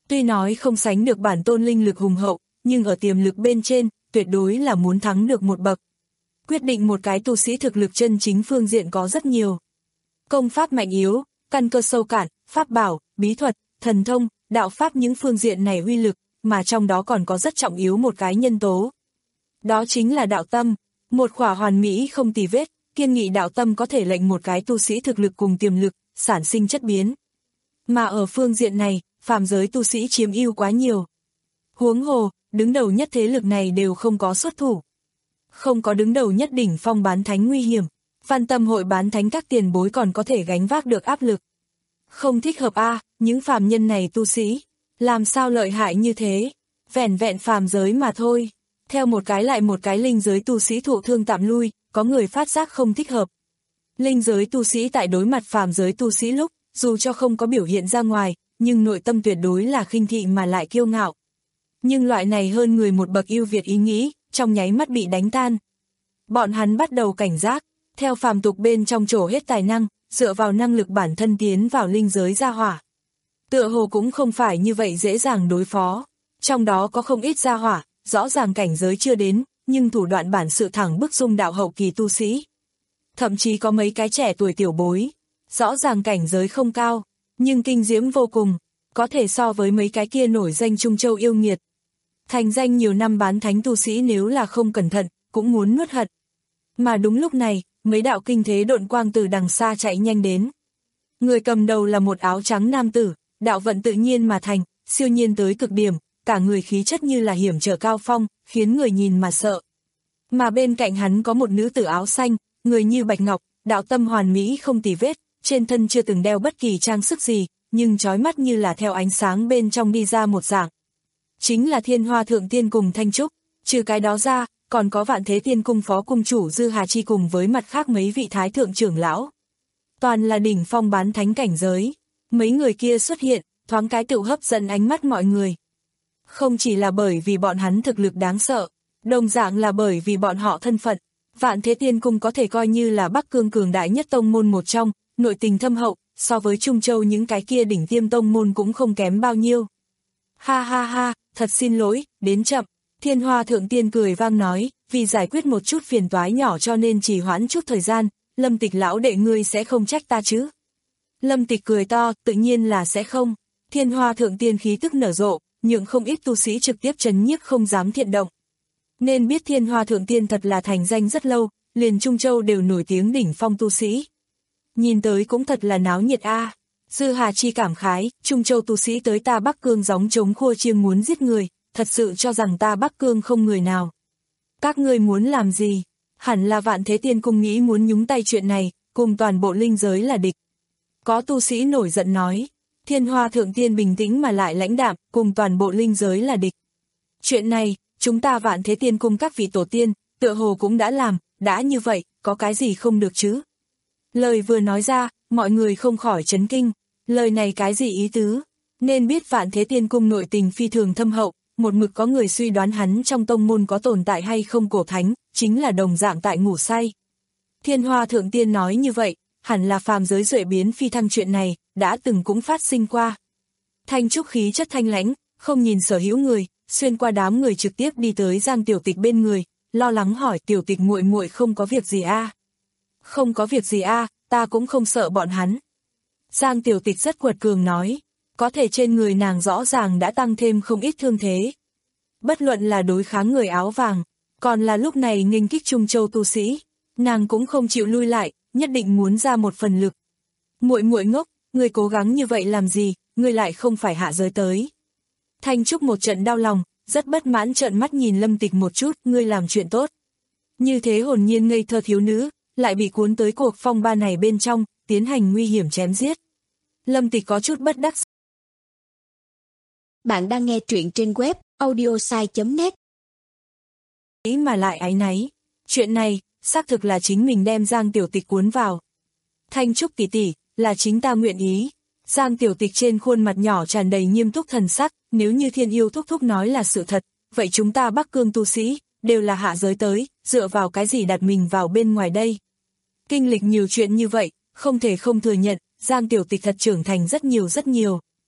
S2: Tuy nói không sánh được bản tôn linh lực hùng hậu, nhưng ở tiềm lực bên trên, tuyệt đối là muốn thắng được một bậc. Quyết định một cái tu sĩ thực lực chân chính phương diện có rất nhiều. Công pháp mạnh yếu, căn cơ sâu cạn, pháp bảo, bí thuật, thần thông, đạo pháp những phương diện này uy lực, mà trong đó còn có rất trọng yếu một cái nhân tố. Đó chính là đạo tâm, một khỏa hoàn mỹ không tì vết, kiên nghị đạo tâm có thể lệnh một cái tu sĩ thực lực cùng tiềm lực, sản sinh chất biến. Mà ở phương diện này, phàm giới tu sĩ chiếm ưu quá nhiều. Huống hồ, đứng đầu nhất thế lực này đều không có xuất thủ. Không có đứng đầu nhất đỉnh phong bán thánh nguy hiểm, Văn Tâm hội bán thánh các tiền bối còn có thể gánh vác được áp lực. Không thích hợp a, à, những phàm nhân này tu sĩ, làm sao lợi hại như thế, vẻn vẹn phàm giới mà thôi. Theo một cái lại một cái linh giới tu sĩ thụ thương tạm lui, có người phát giác không thích hợp. Linh giới tu sĩ tại đối mặt phàm giới tu sĩ lúc, dù cho không có biểu hiện ra ngoài, nhưng nội tâm tuyệt đối là khinh thị mà lại kiêu ngạo. Nhưng loại này hơn người một bậc ưu việt ý nghĩ, trong nháy mắt bị đánh tan. Bọn hắn bắt đầu cảnh giác, theo phàm tục bên trong trổ hết tài năng, dựa vào năng lực bản thân tiến vào linh giới gia hỏa. Tựa hồ cũng không phải như vậy dễ dàng đối phó, trong đó có không ít gia hỏa, rõ ràng cảnh giới chưa đến, nhưng thủ đoạn bản sự thẳng bức dung đạo hậu kỳ tu sĩ. Thậm chí có mấy cái trẻ tuổi tiểu bối, rõ ràng cảnh giới không cao, nhưng kinh diễm vô cùng, có thể so với mấy cái kia nổi danh Trung Châu yêu nghiệt. Thành danh nhiều năm bán thánh tu sĩ nếu là không cẩn thận, cũng muốn nuốt hận. Mà đúng lúc này, mấy đạo kinh thế độn quang từ đằng xa chạy nhanh đến. Người cầm đầu là một áo trắng nam tử, đạo vận tự nhiên mà thành, siêu nhiên tới cực điểm, cả người khí chất như là hiểm trở cao phong, khiến người nhìn mà sợ. Mà bên cạnh hắn có một nữ tử áo xanh, người như bạch ngọc, đạo tâm hoàn mỹ không tì vết, trên thân chưa từng đeo bất kỳ trang sức gì, nhưng chói mắt như là theo ánh sáng bên trong đi ra một dạng. Chính là Thiên Hoa Thượng Tiên cùng Thanh Trúc, trừ cái đó ra, còn có Vạn Thế Tiên Cung phó cung chủ Dư Hà Chi cùng với mặt khác mấy vị thái thượng trưởng lão. Toàn là đỉnh phong bán thánh cảnh giới, mấy người kia xuất hiện, thoáng cái tự hấp dẫn ánh mắt mọi người. Không chỉ là bởi vì bọn hắn thực lực đáng sợ, đồng dạng là bởi vì bọn họ thân phận. Vạn Thế Tiên Cung có thể coi như là Bắc Cương cường đại nhất tông môn một trong, nội tình thâm hậu, so với Trung Châu những cái kia đỉnh tiêm tông môn cũng không kém bao nhiêu. Ha ha ha, thật xin lỗi, đến chậm. Thiên Hoa Thượng Tiên cười vang nói, vì giải quyết một chút phiền toái nhỏ cho nên trì hoãn chút thời gian, Lâm Tịch lão đệ ngươi sẽ không trách ta chứ. Lâm Tịch cười to, tự nhiên là sẽ không. Thiên Hoa Thượng Tiên khí tức nở rộ, nhưng không ít tu sĩ trực tiếp trấn nhiếp không dám thiện động. Nên biết Thiên Hoa Thượng Tiên thật là thành danh rất lâu, liền Trung Châu đều nổi tiếng đỉnh phong tu sĩ. Nhìn tới cũng thật là náo nhiệt a. À. Dư Hà Chi cảm khái, Trung Châu tu sĩ tới ta Bắc Cương gióng trống khua chiêng muốn giết người, thật sự cho rằng ta Bắc Cương không người nào. Các ngươi muốn làm gì? Hẳn là Vạn Thế Tiên Cung nghĩ muốn nhúng tay chuyện này, cùng toàn bộ linh giới là địch. Có tu sĩ nổi giận nói, Thiên Hoa Thượng Tiên bình tĩnh mà lại lãnh đạm, cùng toàn bộ linh giới là địch. Chuyện này, chúng ta Vạn Thế Tiên Cung các vị tổ tiên, tựa hồ cũng đã làm, đã như vậy, có cái gì không được chứ? Lời vừa nói ra, mọi người không khỏi chấn kinh, lời này cái gì ý tứ? Nên biết Vạn Thế Tiên Cung nội tình phi thường thâm hậu, một mực có người suy đoán hắn trong tông môn có tồn tại hay không cổ thánh, chính là đồng dạng tại ngủ say. Thiên Hoa Thượng Tiên nói như vậy, hẳn là phàm giới duệ biến phi thăng chuyện này, đã từng cũng phát sinh qua. Thanh Trúc khí chất thanh lãnh, không nhìn sở hữu người, xuyên qua đám người trực tiếp đi tới Giang Tiểu Tịch bên người, lo lắng hỏi Tiểu Tịch muội muội không có việc gì a? À? Không có việc gì a, à, ta cũng không sợ bọn hắn. Giang Tiểu Tịch rất quật cường nói, có thể trên người nàng rõ ràng đã tăng thêm không ít thương thế. Bất luận là đối kháng người áo vàng, còn là lúc này nghênh kích Trung Châu tu sĩ, nàng cũng không chịu lui lại, nhất định muốn ra một phần lực. Muội muội ngốc, ngươi cố gắng như vậy làm gì, ngươi lại không phải hạ giới tới. Thanh Trúc một trận đau lòng, rất bất mãn trợn mắt nhìn Lâm Tịch một chút, ngươi làm chuyện tốt. Như thế hồn nhiên ngây thơ thiếu nữ, lại bị cuốn tới cuộc phong ba này bên trong, tiến hành nguy hiểm chém giết. Lâm Tịch có chút bất đắc.
S3: Bạn đang nghe truyện trên web audiosai chấm net.
S2: Ý mà lại áy náy. Chuyện này, xác thực là chính mình đem Giang Tiểu Tịch cuốn vào. Thanh Trúc tỷ tỷ, là chính ta nguyện ý. Giang Tiểu Tịch trên khuôn mặt nhỏ tràn đầy nghiêm túc thần sắc, nếu như Thiên Yêu thúc thúc nói là sự thật, vậy chúng ta Bắc Cương tu sĩ, đều là hạ giới tới, dựa vào cái gì đặt mình vào bên ngoài đây. Kinh lịch nhiều chuyện như vậy, không thể không thừa nhận, Giang Tiểu Tịch thật trưởng thành rất nhiều rất nhiều.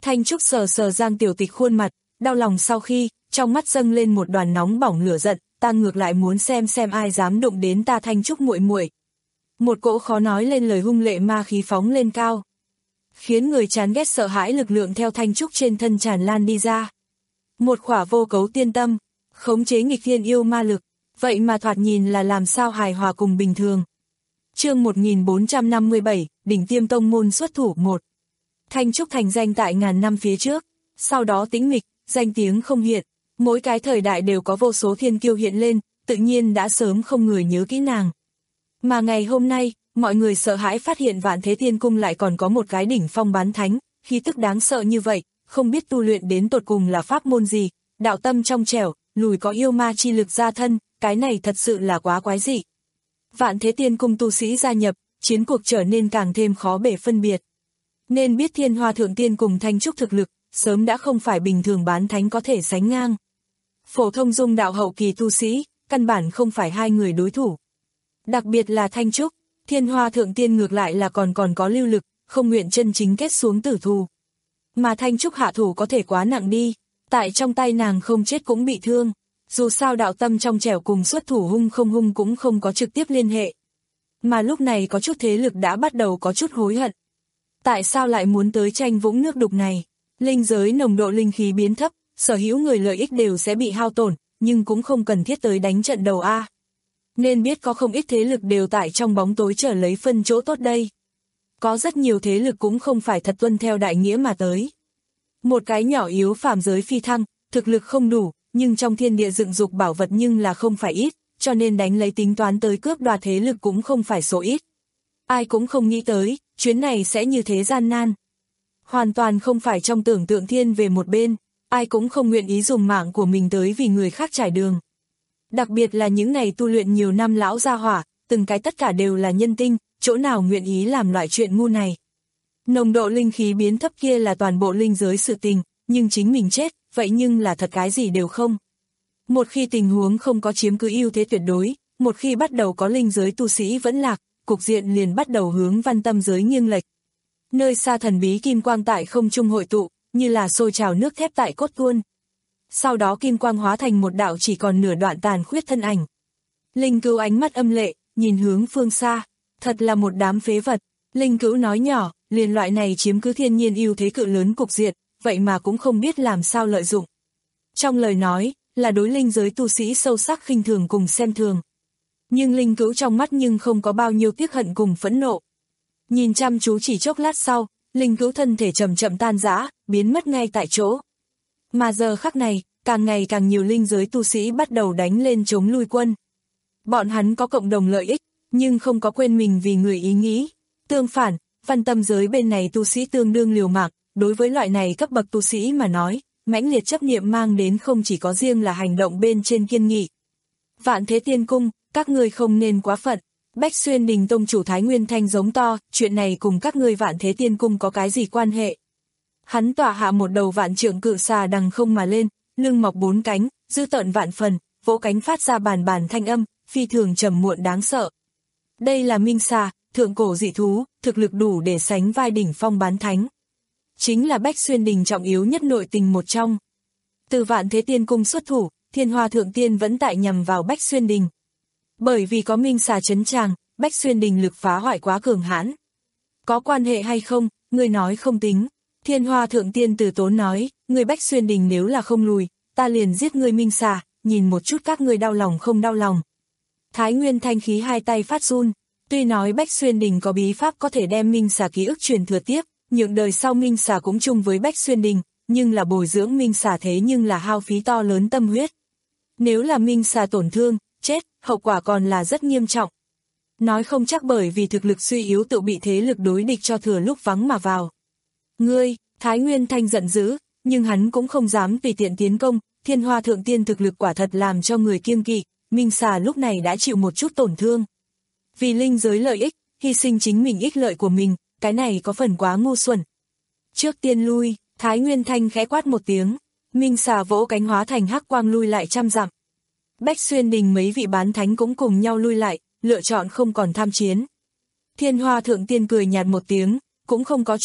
S2: Thanh Trúc sờ sờ Giang Tiểu Tịch khuôn mặt, đau lòng sau khi, trong mắt dâng lên một đoàn nóng bỏng lửa giận, ta ngược lại muốn xem xem ai dám đụng đến ta Thanh Trúc muội muội. Một cỗ khó nói lên lời hung lệ ma khí phóng lên cao, khiến người chán ghét sợ hãi lực lượng theo Thanh Trúc trên thân tràn lan đi ra. Một khỏa vô cấu tiên tâm, khống chế nghịch thiên yêu ma lực, vậy mà thoạt nhìn là làm sao hài hòa cùng bình thường. Chương một nghìn bốn trăm năm mươi bảy, đỉnh tiêm tông môn xuất thủ một. Thanh Trúc thành danh tại ngàn năm phía trước, sau đó tĩnh mịch, danh tiếng không hiện, mỗi cái thời đại đều có vô số thiên kiêu hiện lên, tự nhiên đã sớm không người nhớ kỹ nàng. Mà ngày hôm nay, mọi người sợ hãi phát hiện Vạn Thế Tiên Cung lại còn có một cái đỉnh phong bán thánh, khí tức đáng sợ như vậy, không biết tu luyện đến tột cùng là pháp môn gì, đạo tâm trong trẻo, lùi có yêu ma chi lực ra thân, cái này thật sự là quá quái dị. Vạn Thế Tiên Cung tu sĩ gia nhập, chiến cuộc trở nên càng thêm khó bể phân biệt. Nên biết Thiên Hoa Thượng Tiên cùng Thanh Trúc thực lực, sớm đã không phải bình thường bán thánh có thể sánh ngang. Phổ thông dung đạo hậu kỳ tu sĩ, căn bản không phải hai người đối thủ. Đặc biệt là Thanh Trúc, Thiên Hoa Thượng Tiên ngược lại là còn còn có lưu lực, không nguyện chân chính kết xuống tử thù. Mà Thanh Trúc hạ thủ có thể quá nặng đi, tại trong tay nàng không chết cũng bị thương. Dù sao đạo tâm trong trẻo cùng xuất thủ hung không hung cũng không có trực tiếp liên hệ. Mà lúc này có chút thế lực đã bắt đầu có chút hối hận. Tại sao lại muốn tới tranh vũng nước đục này? Linh giới nồng độ linh khí biến thấp, sở hữu người lợi ích đều sẽ bị hao tổn, nhưng cũng không cần thiết tới đánh trận đầu A. Nên biết có không ít thế lực đều tại trong bóng tối chờ lấy phân chỗ tốt đây. Có rất nhiều thế lực cũng không phải thật tuân theo đại nghĩa mà tới. Một cái nhỏ yếu phàm giới phi thăng, thực lực không đủ, nhưng trong thiên địa dựng dục bảo vật nhưng là không phải ít, cho nên đánh lấy tính toán tới cướp đoạt thế lực cũng không phải số ít. Ai cũng không nghĩ tới, chuyến này sẽ như thế gian nan. Hoàn toàn không phải trong tưởng tượng thiên về một bên, ai cũng không nguyện ý dùng mạng của mình tới vì người khác trải đường. Đặc biệt là những này tu luyện nhiều năm lão gia hỏa, từng cái tất cả đều là nhân tinh, chỗ nào nguyện ý làm loại chuyện ngu này. Nồng độ linh khí biến thấp kia là toàn bộ linh giới sự tình, nhưng chính mình chết, vậy nhưng là thật cái gì đều không. Một khi tình huống không có chiếm cứ ưu thế tuyệt đối, một khi bắt đầu có linh giới tu sĩ vẫn lạc, cục diện liền bắt đầu hướng văn tâm giới nghiêng lệch. Nơi xa thần bí kim quang tại không trung hội tụ, như là sôi trào nước thép tại cốt tuôn. Sau đó kim quang hóa thành một đạo chỉ còn nửa đoạn tàn khuyết thân ảnh. Linh Cữu ánh mắt âm lệ, nhìn hướng phương xa, thật là một đám phế vật. Linh Cữu nói nhỏ, liền loại này chiếm cứ thiên nhiên ưu thế cự lớn cục diện, vậy mà cũng không biết làm sao lợi dụng. Trong lời nói, là đối linh giới tu sĩ sâu sắc khinh thường cùng xem thường. Nhưng Linh Cữu trong mắt nhưng không có bao nhiêu tiếc hận cùng phẫn nộ. Nhìn chăm chú chỉ chốc lát sau, Linh Cữu thân thể chậm chậm tan rã, biến mất ngay tại chỗ. Mà giờ khắc này, càng ngày càng nhiều linh giới tu sĩ bắt đầu đánh lên chống lui quân. Bọn hắn có cộng đồng lợi ích, nhưng không có quên mình vì người ý nghĩ. Tương phản, văn tâm giới bên này tu sĩ tương đương liều mạng, đối với loại này cấp bậc tu sĩ mà nói, mãnh liệt chấp niệm mang đến không chỉ có riêng là hành động bên trên kiên nghị. Vạn Thế Tiên Cung, các ngươi không nên quá phận. Bách Xuyên Đình tông chủ Thái Nguyên Thanh giống to, chuyện này cùng các ngươi Vạn Thế Tiên Cung có cái gì quan hệ? Hắn tỏa hạ một đầu vạn trượng cự xà đằng không mà lên, lưng mọc bốn cánh, dữ tợn vạn phần, vỗ cánh phát ra bàn bàn thanh âm, phi thường trầm muộn đáng sợ. Đây là minh xà, thượng cổ dị thú, thực lực đủ để sánh vai đỉnh phong bán thánh. Chính là Bách Xuyên Đình trọng yếu nhất nội tình một trong. Từ Vạn Thế Tiên Cung xuất thủ, Thiên Hoa Thượng Tiên vẫn tại nhằm vào Bách Xuyên Đình. Bởi vì có minh xà chấn tràng, Bách Xuyên Đình lực phá hoại quá cường hãn. Có quan hệ hay không, người nói không tính. Thiên Hoa Thượng Tiên từ tốn nói, người Bách Xuyên Đình nếu là không lùi, ta liền giết người minh xà, nhìn một chút các ngươi đau lòng không đau lòng. Thái Nguyên Thanh khí hai tay phát run, tuy nói Bách Xuyên Đình có bí pháp có thể đem minh xà ký ức truyền thừa tiếp, nhượng đời sau minh xà cũng chung với Bách Xuyên Đình, nhưng là bồi dưỡng minh xà thế nhưng là hao phí to lớn tâm huyết. Nếu là minh xà tổn thương, chết, hậu quả còn là rất nghiêm trọng. Nói không chắc bởi vì thực lực suy yếu tự bị thế lực đối địch cho thừa lúc vắng mà vào. Ngươi, Thái Nguyên Thanh giận dữ, nhưng hắn cũng không dám tùy tiện tiến công, Thiên Hoa Thượng Tiên thực lực quả thật làm cho người kiêng kỵ, minh xà lúc này đã chịu một chút tổn thương. Vì linh giới lợi ích, hy sinh chính mình ích lợi của mình, cái này có phần quá ngu xuẩn. Trước tiên lui, Thái Nguyên Thanh khẽ quát một tiếng, minh xà vỗ cánh hóa thành hắc quang lui lại trăm dặm. Bách Xuyên Đình mấy vị bán thánh cũng cùng nhau lui lại, lựa chọn không còn tham chiến. Thiên Hoa Thượng Tiên cười nhạt một tiếng, cũng không có truy kích,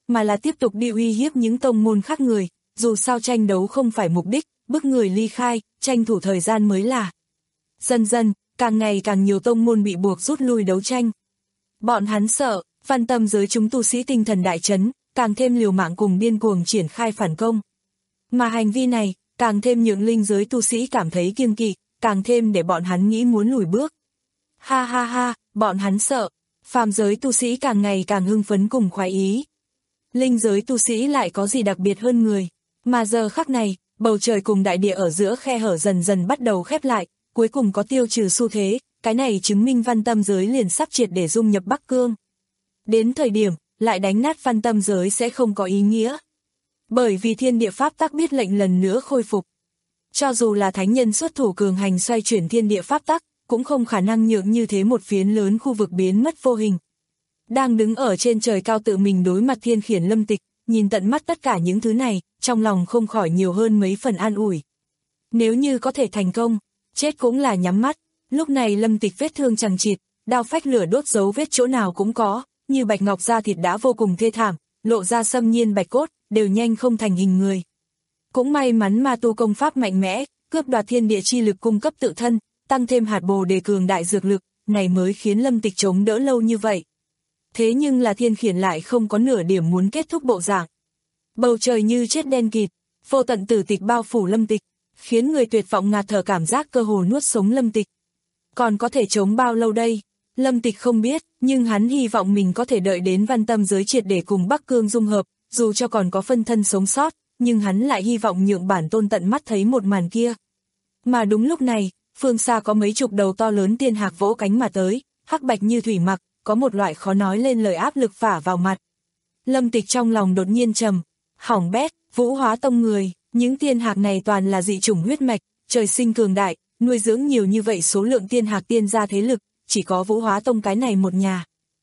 S2: mà là tiếp tục đi uy hiếp những tông môn khác người, dù sao tranh đấu không phải mục đích, bức người ly khai, tranh thủ thời gian mới là. Dần dần, càng ngày càng nhiều tông môn bị buộc rút lui đấu tranh. Bọn hắn sợ, Văn Tâm giới chúng tu sĩ tinh thần đại chấn, càng thêm liều mạng cùng điên cuồng triển khai phản công. Mà hành vi này, càng thêm nhượng linh giới tu sĩ cảm thấy kiêng kỵ, càng thêm để bọn hắn nghĩ muốn lùi bước. Ha ha ha, bọn hắn sợ, phàm giới tu sĩ càng ngày càng hưng phấn cùng khoái ý. Linh giới tu sĩ lại có gì đặc biệt hơn người, mà giờ khắc này, bầu trời cùng đại địa ở giữa khe hở dần dần bắt đầu khép lại, cuối cùng có tiêu trừ xu thế, cái này chứng minh Văn Tâm giới liền sắp triệt để dung nhập Bắc Cương. Đến thời điểm, lại đánh nát Văn Tâm giới sẽ không có ý nghĩa. Bởi vì thiên địa pháp tắc biết lệnh lần nữa khôi phục. Cho dù là thánh nhân xuất thủ cường hành xoay chuyển thiên địa pháp tắc, cũng không khả năng nhượng như thế một phiến lớn khu vực biến mất vô hình. Đang đứng ở trên trời cao tự mình đối mặt Thiên Khiển Lâm Tịch, nhìn tận mắt tất cả những thứ này, trong lòng không khỏi nhiều hơn mấy phần an ủi. Nếu như có thể thành công, chết cũng là nhắm mắt. Lúc này Lâm Tịch vết thương chằng chịt, đao phách lửa đốt dấu vết chỗ nào cũng có, như bạch ngọc da thịt đã vô cùng thê thảm, lộ ra xâm nhiên bạch cốt, đều nhanh không thành hình người. Cũng may mắn ma tu công pháp mạnh mẽ, cướp đoạt thiên địa chi lực cung cấp tự thân, tăng thêm hạt bồ đề cường đại dược lực, này mới khiến Lâm Tịch chống đỡ lâu như vậy. Thế nhưng là Thiên Khiển lại không có nửa điểm muốn kết thúc bộ dạng. Bầu trời như chết đen kịt, vô tận tử tịch bao phủ Lâm Tịch, khiến người tuyệt vọng ngạt thở cảm giác cơ hồ nuốt sống Lâm Tịch. Còn có thể chống bao lâu đây? Lâm Tịch không biết, nhưng hắn hy vọng mình có thể đợi đến Văn Tâm giới triệt để cùng Bắc Cương dung hợp, dù cho còn có phân thân sống sót, nhưng hắn lại hy vọng nhượng bản tôn tận mắt thấy một màn kia. Mà đúng lúc này, phương xa có mấy chục đầu to lớn tiên hạc vỗ cánh mà tới, hắc bạch như thủy mặc, có một loại khó nói lên lời áp lực phả vào mặt. Lâm Tịch trong lòng đột nhiên trầm, hỏng bét, Vũ Hóa Tông người, những tiên hạc này toàn là dị chủng huyết mạch, trời sinh cường đại, nuôi dưỡng nhiều như vậy số lượng tiên hạc tiên gia thế lực, chỉ có Vũ Hóa Tông cái này một nhà.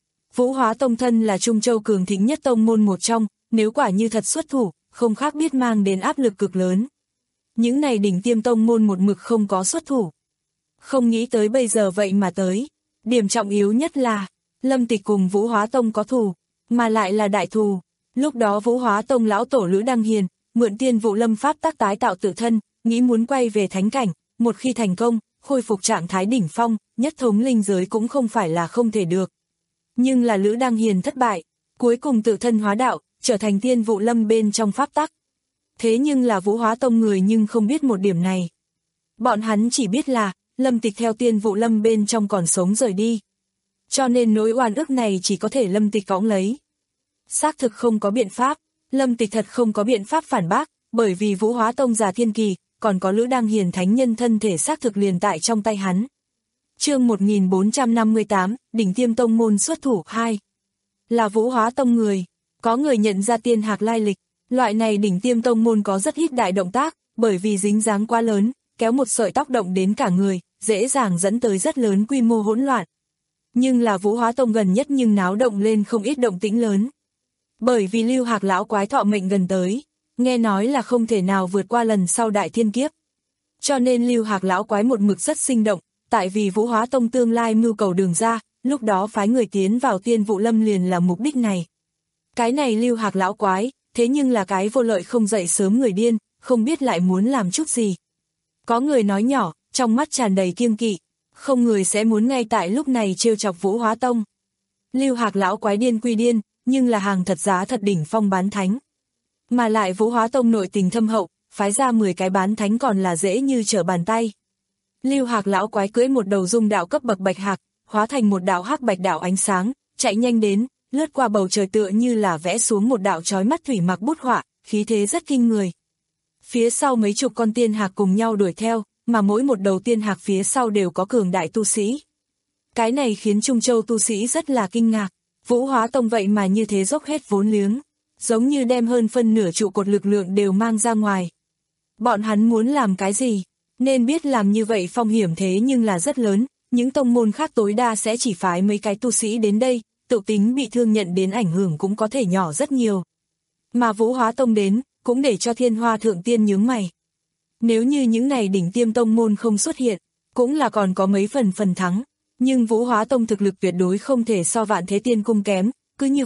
S2: Vũ Hóa Tông thân là Trung Châu cường thịnh nhất tông môn một trong, nếu quả như thật xuất thủ, không khác biết mang đến áp lực cực lớn. Những này đỉnh tiêm tông môn một mực không có xuất thủ. Không nghĩ tới bây giờ vậy mà tới. Điểm trọng yếu nhất là, Lâm Tịch cùng Vũ Hóa Tông có thù, mà lại là đại thù. Lúc đó Vũ Hóa Tông lão tổ Lữ Đăng Hiền, mượn Tiên Vụ Lâm pháp tác tái tạo tự thân, nghĩ muốn quay về thánh cảnh, một khi thành công, khôi phục trạng thái đỉnh phong, nhất thống linh giới cũng không phải là không thể được. Nhưng là Lữ Đăng Hiền thất bại, cuối cùng tự thân hóa đạo, trở thành Tiên Vụ Lâm bên trong pháp tắc. Thế nhưng là Vũ Hóa Tông người nhưng không biết một điểm này. Bọn hắn chỉ biết là, Lâm Tịch theo Tiên Vụ Lâm bên trong còn sống rời đi. Cho nên nỗi oan ức này chỉ có thể Lâm Tịch cõng lấy. Xác thực không có biện pháp, Lâm Tịch thật không có biện pháp phản bác, bởi vì Vũ Hóa Tông già thiên kỳ, còn có Lữ Đăng Hiền thánh nhân thân thể xác thực liền tại trong tay hắn. Chương một nghìn bốn trăm năm mươi tám, đỉnh tiêm tông môn xuất thủ hai. Là Vũ Hóa Tông người, có người nhận ra tiên hạc lai lịch, loại này đỉnh tiêm tông môn có rất ít đại động tác, bởi vì dính dáng quá lớn, kéo một sợi tóc động đến cả người, dễ dàng dẫn tới rất lớn quy mô hỗn loạn. Nhưng là Vũ Hóa Tông gần nhất nhưng náo động lên không ít động tĩnh lớn. Bởi vì Lưu Hạc lão quái thọ mệnh gần tới, nghe nói là không thể nào vượt qua lần sau đại thiên kiếp. Cho nên Lưu Hạc lão quái một mực rất sinh động, tại vì Vũ Hóa Tông tương lai mưu cầu đường ra, lúc đó phái người tiến vào Tiên Vụ Lâm liền là mục đích này. Cái này Lưu Hạc lão quái, thế nhưng là cái vô lợi không dậy sớm người điên, không biết lại muốn làm chút gì. Có người nói nhỏ, trong mắt tràn đầy kiêng kỵ, không người sẽ muốn ngay tại lúc này trêu chọc Vũ Hóa Tông. Lưu Hạc lão quái điên quy điên, nhưng là hàng thật giá thật đỉnh phong bán thánh. Mà lại Vũ Hóa Tông nội tình thâm hậu, phái ra mười cái bán thánh còn là dễ như trở bàn tay. Lưu Hạc lão quái cưỡi một đầu dung đạo cấp bậc bạch hạc, hóa thành một đạo hắc bạch đạo ánh sáng, chạy nhanh đến, lướt qua bầu trời tựa như là vẽ xuống một đạo chói mắt thủy mặc bút họa, khí thế rất kinh người. Phía sau mấy chục con tiên hạc cùng nhau đuổi theo, mà mỗi một đầu tiên hạc phía sau đều có cường đại tu sĩ. Cái này khiến Trung Châu tu sĩ rất là kinh ngạc, Vũ Hóa Tông vậy mà như thế dốc hết vốn liếng, giống như đem hơn phân nửa trụ cột lực lượng đều mang ra ngoài. Bọn hắn muốn làm cái gì? Nên biết làm như vậy phong hiểm thế nhưng là rất lớn, những tông môn khác tối đa sẽ chỉ phái mấy cái tu sĩ đến đây, tự tính bị thương nhận đến ảnh hưởng cũng có thể nhỏ rất nhiều. Mà Vũ Hóa Tông đến, cũng để cho Thiên Hoa Thượng Tiên nhướng mày. Nếu như những này đỉnh tiêm tông môn không xuất hiện, cũng là còn có mấy phần phần thắng, nhưng Vũ Hóa Tông thực lực tuyệt đối không thể so Vạn Thế Tiên Cung kém, cứ như vậy,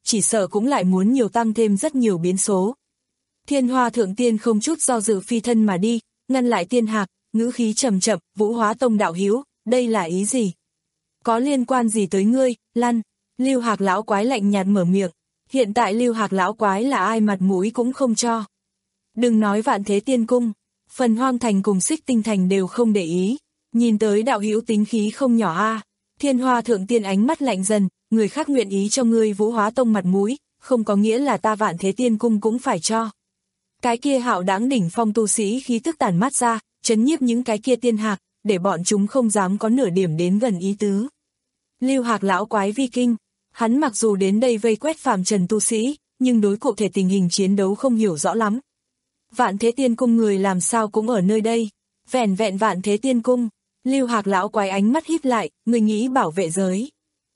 S2: chỉ sợ cũng lại muốn nhiều tăng thêm rất nhiều biến số. Thiên Hoa Thượng Tiên không chút do dự phi thân mà đi, ngăn lại Tiên Hạc, ngữ khí trầm chậm, Vũ Hóa Tông đạo hữu, đây là ý gì? Có liên quan gì tới ngươi, lăn? Lưu Hạc lão quái lạnh nhạt mở miệng, hiện tại Lưu Hạc lão quái là ai mặt mũi cũng không cho. Đừng nói Vạn Thế Tiên Cung, Phần Hoang Thành cùng Xích Tinh Thành đều không để ý, nhìn tới đạo hữu tính khí không nhỏ a. Thiên Hoa Thượng Tiên ánh mắt lạnh dần, người khác nguyện ý cho ngươi Vũ Hóa Tông mặt mũi, không có nghĩa là ta Vạn Thế Tiên Cung cũng phải cho. Cái kia hạo đáng đỉnh phong tu sĩ khí tức tản mát ra, chấn nhiếp những cái kia tiên hạc, để bọn chúng không dám có nửa điểm đến gần ý tứ. Lưu Hạc lão quái vi kinh, hắn mặc dù đến đây vây quét phàm trần tu sĩ, nhưng đối cụ thể tình hình chiến đấu không hiểu rõ lắm. Vạn Thế Tiên Cung người làm sao cũng ở nơi đây, vẻn vẹn Vạn Thế Tiên Cung. Lưu Hạc lão quái ánh mắt híp lại, ngươi nghĩ bảo vệ giới.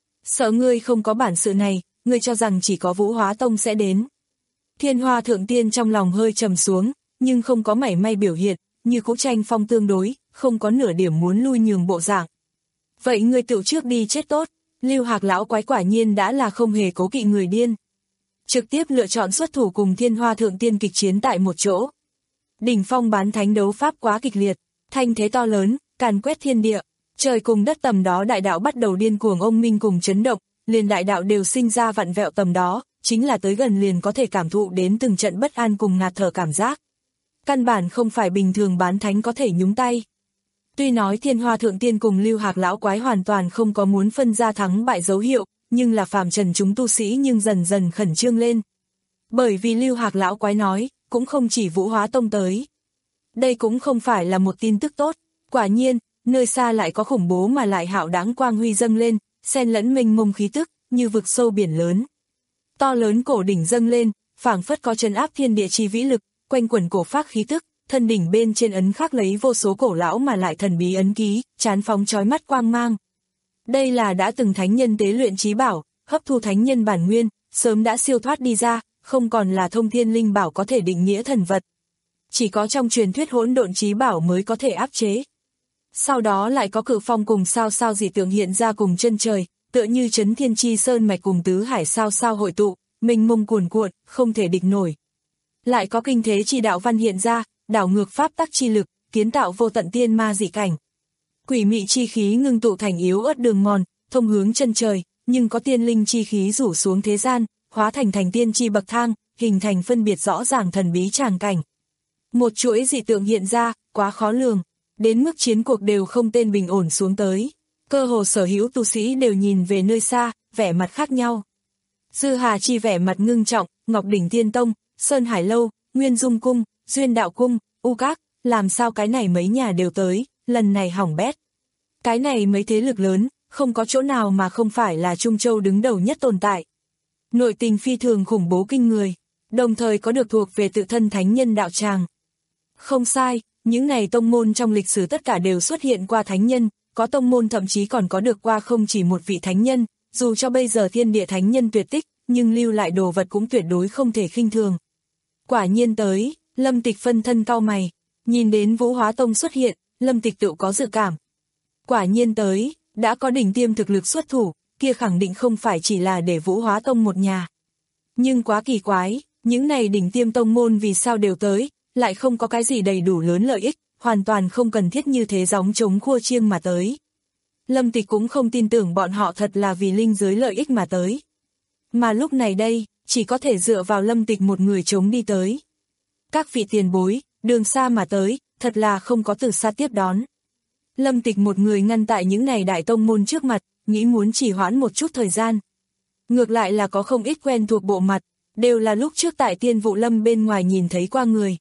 S2: Sợ ngươi không có bản sự này, ngươi cho rằng chỉ có Vũ Hóa Tông sẽ đến. Thiên Hoa Thượng Tiên trong lòng hơi trầm xuống, nhưng không có mảy may biểu hiện, như cũ tranh phong tương đối, không có nửa điểm muốn lui nhường bộ dạng. Vậy ngươi tự trước đi chết tốt, Lưu Hạc lão quái quả nhiên đã là không hề cố kỵ người điên. Trực tiếp lựa chọn xuất thủ cùng Thiên Hoa Thượng Tiên kịch chiến tại một chỗ. Đỉnh phong bán thánh đấu pháp quá kịch liệt, thanh thế to lớn, càn quét thiên địa, trời cùng đất tầm đó đại đạo bắt đầu điên cuồng ông minh cùng chấn động, liền đại đạo đều sinh ra vặn vẹo tầm đó, chính là tới gần liền có thể cảm thụ đến từng trận bất an cùng ngạt thở cảm giác. Căn bản không phải bình thường bán thánh có thể nhúng tay. Tuy nói Thiên Hoa Thượng Tiên cùng Lưu Hạc lão quái hoàn toàn không có muốn phân ra thắng bại dấu hiệu, nhưng là phàm trần chúng tu sĩ nhưng dần dần khẩn trương lên. Bởi vì Lưu Hạc lão quái nói, cũng không chỉ Vũ Hóa Tông tới. Đây cũng không phải là một tin tức tốt, quả nhiên, nơi xa lại có khủng bố mà lại hạo đáng quang huy dâng lên, xen lẫn mênh mông khí tức, như vực sâu biển lớn. To lớn cổ đỉnh dâng lên, phảng phất có trấn áp thiên địa chi vĩ lực, quanh quẩn cổ phác khí tức, thân đỉnh bên trên ấn khắc lấy vô số cổ lão mà lại thần bí ấn ký, chán phóng chói mắt quang mang. Đây là đã từng thánh nhân tế luyện chí bảo, hấp thu thánh nhân bản nguyên, sớm đã siêu thoát đi ra, không còn là thông thiên linh bảo có thể định nghĩa thần vật. Chỉ có trong truyền thuyết hỗn độn chí bảo mới có thể áp chế. Sau đó lại có cự phong cùng sao sao dị tượng hiện ra cùng chân trời, tựa như chấn thiên chi sơn mạch cùng tứ hải sao sao hội tụ, mênh mông cuồn cuộn, không thể địch nổi. Lại có kinh thế chi đạo văn hiện ra, đảo ngược pháp tắc chi lực, kiến tạo vô tận tiên ma dị cảnh. Quỷ mị chi khí ngưng tụ thành yếu ớt đường mòn, thông hướng chân trời, nhưng có tiên linh chi khí rủ xuống thế gian, hóa thành thành tiên chi bậc thang, hình thành phân biệt rõ ràng thần bí tràng cảnh. Một chuỗi dị tượng hiện ra, quá khó lường, đến mức chiến cuộc đều không tên bình ổn xuống tới. Cơ hồ sở hữu tu sĩ đều nhìn về nơi xa, vẻ mặt khác nhau. Dư Hà Chi vẻ mặt ngưng trọng, Ngọc Đỉnh Tiên Tông, Sơn Hải Lâu, Nguyên Dung Cung, Duyên Đạo Cung, U Các, làm sao cái này mấy nhà đều tới, lần này hỏng bét. Cái này mấy thế lực lớn, không có chỗ nào mà không phải là Trung Châu đứng đầu nhất tồn tại. Nội tình phi thường khủng bố kinh người, đồng thời có được thuộc về tự thân thánh nhân đạo tràng. Không sai, những này tông môn trong lịch sử tất cả đều xuất hiện qua thánh nhân, có tông môn thậm chí còn có được qua không chỉ một vị thánh nhân, dù cho bây giờ thiên địa thánh nhân tuyệt tích, nhưng lưu lại đồ vật cũng tuyệt đối không thể khinh thường. Quả nhiên tới, Lâm Tịch phân thân cau mày, nhìn đến Vũ Hóa Tông xuất hiện, Lâm Tịch tự có dự cảm. Quả nhiên tới, đã có đỉnh tiêm thực lực xuất thủ, kia khẳng định không phải chỉ là để Vũ Hóa Tông một nhà. Nhưng quá kỳ quái, những này đỉnh tiêm tông môn vì sao đều tới, lại không có cái gì đầy đủ lớn lợi ích, hoàn toàn không cần thiết như thế gióng trống khua chiêng mà tới. Lâm Tịch cũng không tin tưởng bọn họ thật là vì linh giới lợi ích mà tới. Mà lúc này đây, chỉ có thể dựa vào Lâm Tịch một người chống đi tới. Các vị tiền bối, đường xa mà tới, thật là không có từ xa tiếp đón. Lâm Tịch một người ngăn tại những này đại tông môn trước mặt, nghĩ muốn chỉ hoãn một chút thời gian. Ngược lại là có không ít quen thuộc bộ mặt, đều là lúc trước tại Tiên Vụ Lâm bên ngoài nhìn thấy qua người.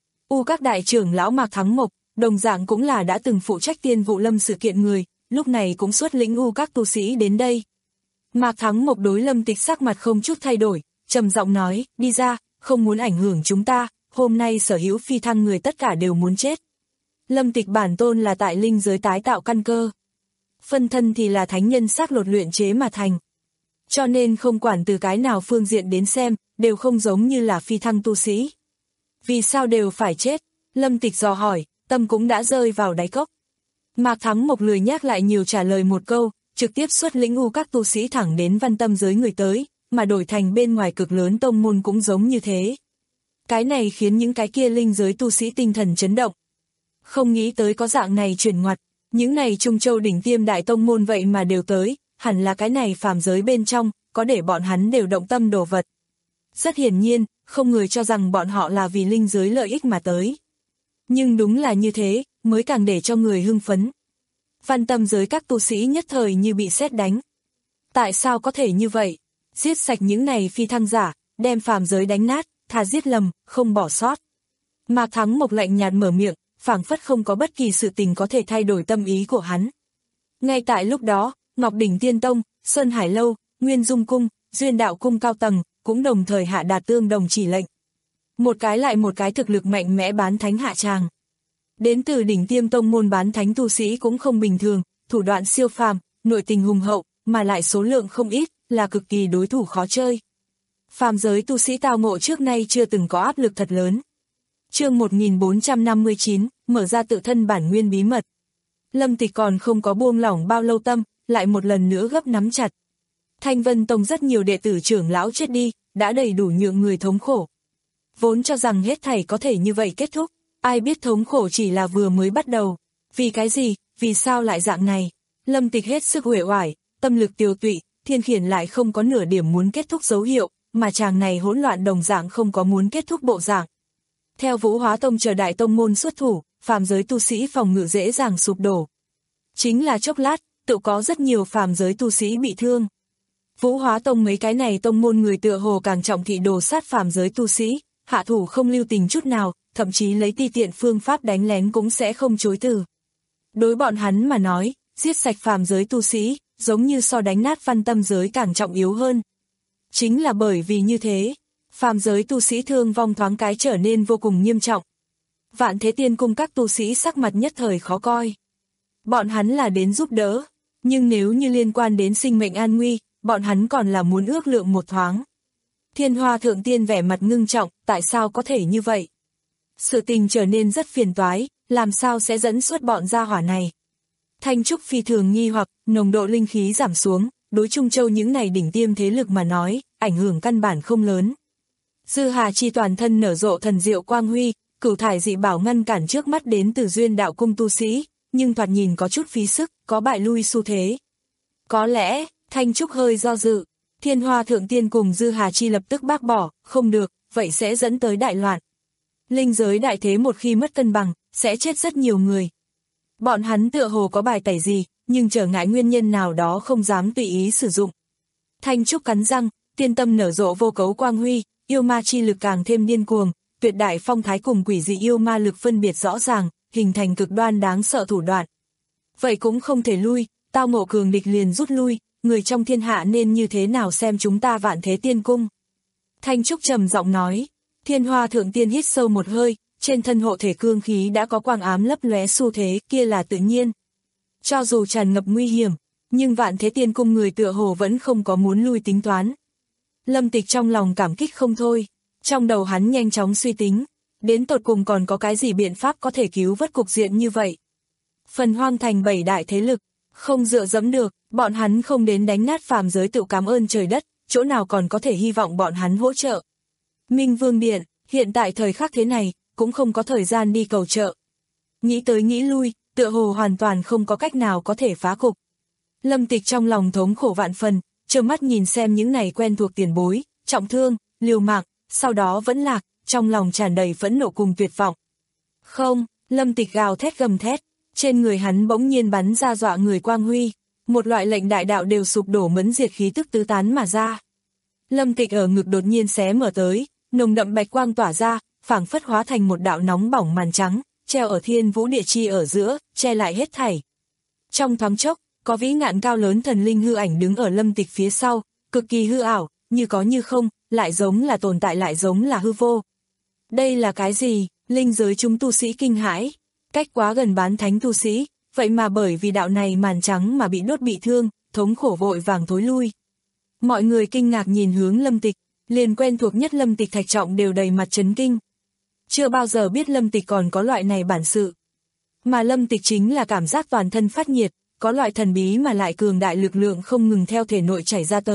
S2: U Các đại trưởng lão Mạc Thắng Mộc, đồng dạng cũng là đã từng phụ trách Tiên Vụ Lâm sự kiện người, lúc này cũng xuất lĩnh U Các tu sĩ đến đây. Mạc Thắng Mộc đối Lâm Tịch sắc mặt không chút thay đổi, trầm giọng nói, đi ra, không muốn ảnh hưởng chúng ta, hôm nay sở hữu phi thăng người tất cả đều muốn chết. Lâm Tịch bản tôn là tại linh giới tái tạo căn cơ. Phân thân thì là thánh nhân xác lột luyện chế mà thành. Cho nên không quản từ cái nào phương diện đến xem, đều không giống như là phi thăng tu sĩ. Vì sao đều phải chết? Lâm Tịch dò hỏi, tâm cũng đã rơi vào đáy cốc. Mạc Thắng Mộc lười nhắc lại nhiều trả lời một câu, trực tiếp xuất lĩnh U Các tu sĩ thẳng đến Văn Tâm giới người tới, mà đổi thành bên ngoài cực lớn tông môn cũng giống như thế. Cái này khiến những cái kia linh giới tu sĩ tinh thần chấn động. Không nghĩ tới có dạng này chuyển ngoặt, những này Trung Châu đỉnh tiêm đại tông môn vậy mà đều tới, hẳn là cái này phàm giới bên trong, có để bọn hắn đều động tâm đồ vật. Rất hiển nhiên, không người cho rằng bọn họ là vì linh giới lợi ích mà tới. Nhưng đúng là như thế, mới càng để cho người hưng phấn. Văn tâm giới các tu sĩ nhất thời như bị sét đánh. Tại sao có thể như vậy? Giết sạch những này phi thăng giả, đem phàm giới đánh nát, thà giết lầm, không bỏ sót. Mạc Thắng Mộc lạnh nhạt mở miệng, phảng phất không có bất kỳ sự tình có thể thay đổi tâm ý của hắn. Ngay tại lúc đó, Ngọc Đỉnh Tiên Tông, Sơn Hải Lâu, Nguyên Dung Cung, Duyên Đạo Cung cao tầng, cũng đồng thời hạ đạt tương đồng chỉ lệnh. Một cái lại một cái thực lực mạnh mẽ bán thánh hạ tràng. Đến từ đỉnh tiêm tông môn bán thánh tu sĩ cũng không bình thường, thủ đoạn siêu phàm, nội tình hùng hậu, mà lại số lượng không ít, là cực kỳ đối thủ khó chơi. Phàm giới tu sĩ tao ngộ trước nay chưa từng có áp lực thật lớn. Chương một nghìn bốn trăm năm mươi chín, mở ra tự thân bản nguyên bí mật. Lâm Tịch còn không có buông lỏng bao lâu tâm, lại một lần nữa gấp nắm chặt. Thanh Vân Tông rất nhiều đệ tử trưởng lão chết đi, đã đầy đủ nhượng người thống khổ. Vốn cho rằng hết thảy có thể như vậy kết thúc, ai biết thống khổ chỉ là vừa mới bắt đầu. Vì cái gì, vì sao lại dạng này? Lâm Tịch hết sức uể oải, tâm lực tiêu tụy, Thiên Khiển lại không có nửa điểm muốn kết thúc dấu hiệu, mà chàng này hỗn loạn đồng dạng không có muốn kết thúc bộ dạng. Theo Vũ Hóa Tông chờ đại tông môn xuất thủ, phàm giới tu sĩ phòng ngự dễ dàng sụp đổ. Chính là chốc lát, tự có rất nhiều phàm giới tu sĩ bị thương. Vũ Hóa Tông mấy cái này tông môn người tựa hồ càng trọng thị đồ sát phàm giới tu sĩ, hạ thủ không lưu tình chút nào, thậm chí lấy ti tiện phương pháp đánh lén cũng sẽ không chối từ. Đối bọn hắn mà nói, giết sạch phàm giới tu sĩ, giống như so đánh nát văn tâm giới càng trọng yếu hơn. Chính là bởi vì như thế, phàm giới tu sĩ thương vong thoáng cái trở nên vô cùng nghiêm trọng. Vạn Thế Tiên Cung các tu sĩ sắc mặt nhất thời khó coi. Bọn hắn là đến giúp đỡ, nhưng nếu như liên quan đến sinh mệnh an nguy, bọn hắn còn là muốn ước lượng một thoáng. Thiên Hoa Thượng Tiên vẻ mặt ngưng trọng, tại sao có thể như vậy? Sự tình trở nên rất phiền toái, làm sao sẽ dẫn xuất bọn gia hỏa này? Thanh Trúc phi thường nghi hoặc, nồng độ linh khí giảm xuống, đối Trung Châu những này đỉnh tiêm thế lực mà nói, ảnh hưởng căn bản không lớn. Dư Hà Chi toàn thân nở rộ thần diệu quang huy, cửu thải dị bảo ngăn cản trước mắt đến từ Duyên Đạo Cung tu sĩ, nhưng thoạt nhìn có chút phí sức, có bại lui xu thế. Có lẽ, Thanh Trúc hơi do dự, Thiên Hoa Thượng Tiên cùng Dư Hà Chi lập tức bác bỏ, không được, vậy sẽ dẫn tới đại loạn. Linh giới đại thế một khi mất cân bằng, sẽ chết rất nhiều người. Bọn hắn tựa hồ có bài tẩy gì, nhưng trở ngại nguyên nhân nào đó không dám tùy ý sử dụng. Thanh Trúc cắn răng, tiên tâm nở rộ vô cấu quang huy, yêu ma chi lực càng thêm điên cuồng, tuyệt đại phong thái cùng quỷ dị yêu ma lực phân biệt rõ ràng, hình thành cực đoan đáng sợ thủ đoạn. Vậy cũng không thể lui, tao ngộ cường địch liền rút lui, người trong thiên hạ nên như thế nào xem chúng ta Vạn Thế Tiên Cung. Thanh Trúc trầm giọng nói, Thiên Hoa Thượng Tiên hít sâu một hơi, trên thân hộ thể cương khí đã có quang ám lấp lóe xu thế, kia là tự nhiên. Cho dù tràn ngập nguy hiểm, nhưng Vạn Thế Tiên Cung người tựa hồ vẫn không có muốn lui tính toán. Lâm Tịch trong lòng cảm kích không thôi, trong đầu hắn nhanh chóng suy tính, đến tột cùng còn có cái gì biện pháp có thể cứu vớt cục diện như vậy. Phần Hoang Thành bảy đại thế lực, không dựa dẫm được, bọn hắn không đến đánh nát phàm giới tự cảm ơn trời đất, chỗ nào còn có thể hy vọng bọn hắn hỗ trợ. Minh Vương Điện, hiện tại thời khắc thế này, cũng không có thời gian đi cầu trợ. Nghĩ tới nghĩ lui, tựa hồ hoàn toàn không có cách nào có thể phá cục. Lâm Tịch trong lòng thống khổ vạn phần, trơ mắt nhìn xem những này quen thuộc tiền bối, trọng thương, liều mạng, sau đó vẫn lạc, trong lòng tràn đầy phẫn nộ cùng tuyệt vọng. Không, Lâm Tịch gào thét gầm thét, trên người hắn bỗng nhiên bắn ra dọa người quang huy, một loại lệnh đại đạo đều sụp đổ mẫn diệt khí tức tứ tán mà ra. Lâm Tịch ở ngực đột nhiên xé mở tới, nồng đậm bạch quang tỏa ra, phảng phất hóa thành một đạo nóng bỏng màn trắng, treo ở thiên vũ địa chi ở giữa, che lại hết thảy. Trong thoáng chốc, có vĩ ngạn cao lớn thần linh hư ảnh đứng ở Lâm Tịch phía sau, cực kỳ hư ảo, như có như không, lại giống là tồn tại lại giống là hư vô. Đây là cái gì? Linh giới chúng tu sĩ kinh hãi, cách quá gần bán thánh tu sĩ, vậy mà bởi vì đạo này màn trắng mà bị đốt bị thương, thống khổ vội vàng thối lui. Mọi người kinh ngạc nhìn hướng Lâm Tịch, liền quen thuộc nhất Lâm Tịch Thạch Trọng đều đầy mặt chấn kinh. Chưa bao giờ biết Lâm Tịch còn có loại này bản sự. Mà Lâm Tịch chính là cảm giác toàn thân phát nhiệt, có loại thần bí mà lại cường đại lực lượng không ngừng theo thể nội chảy ra tới,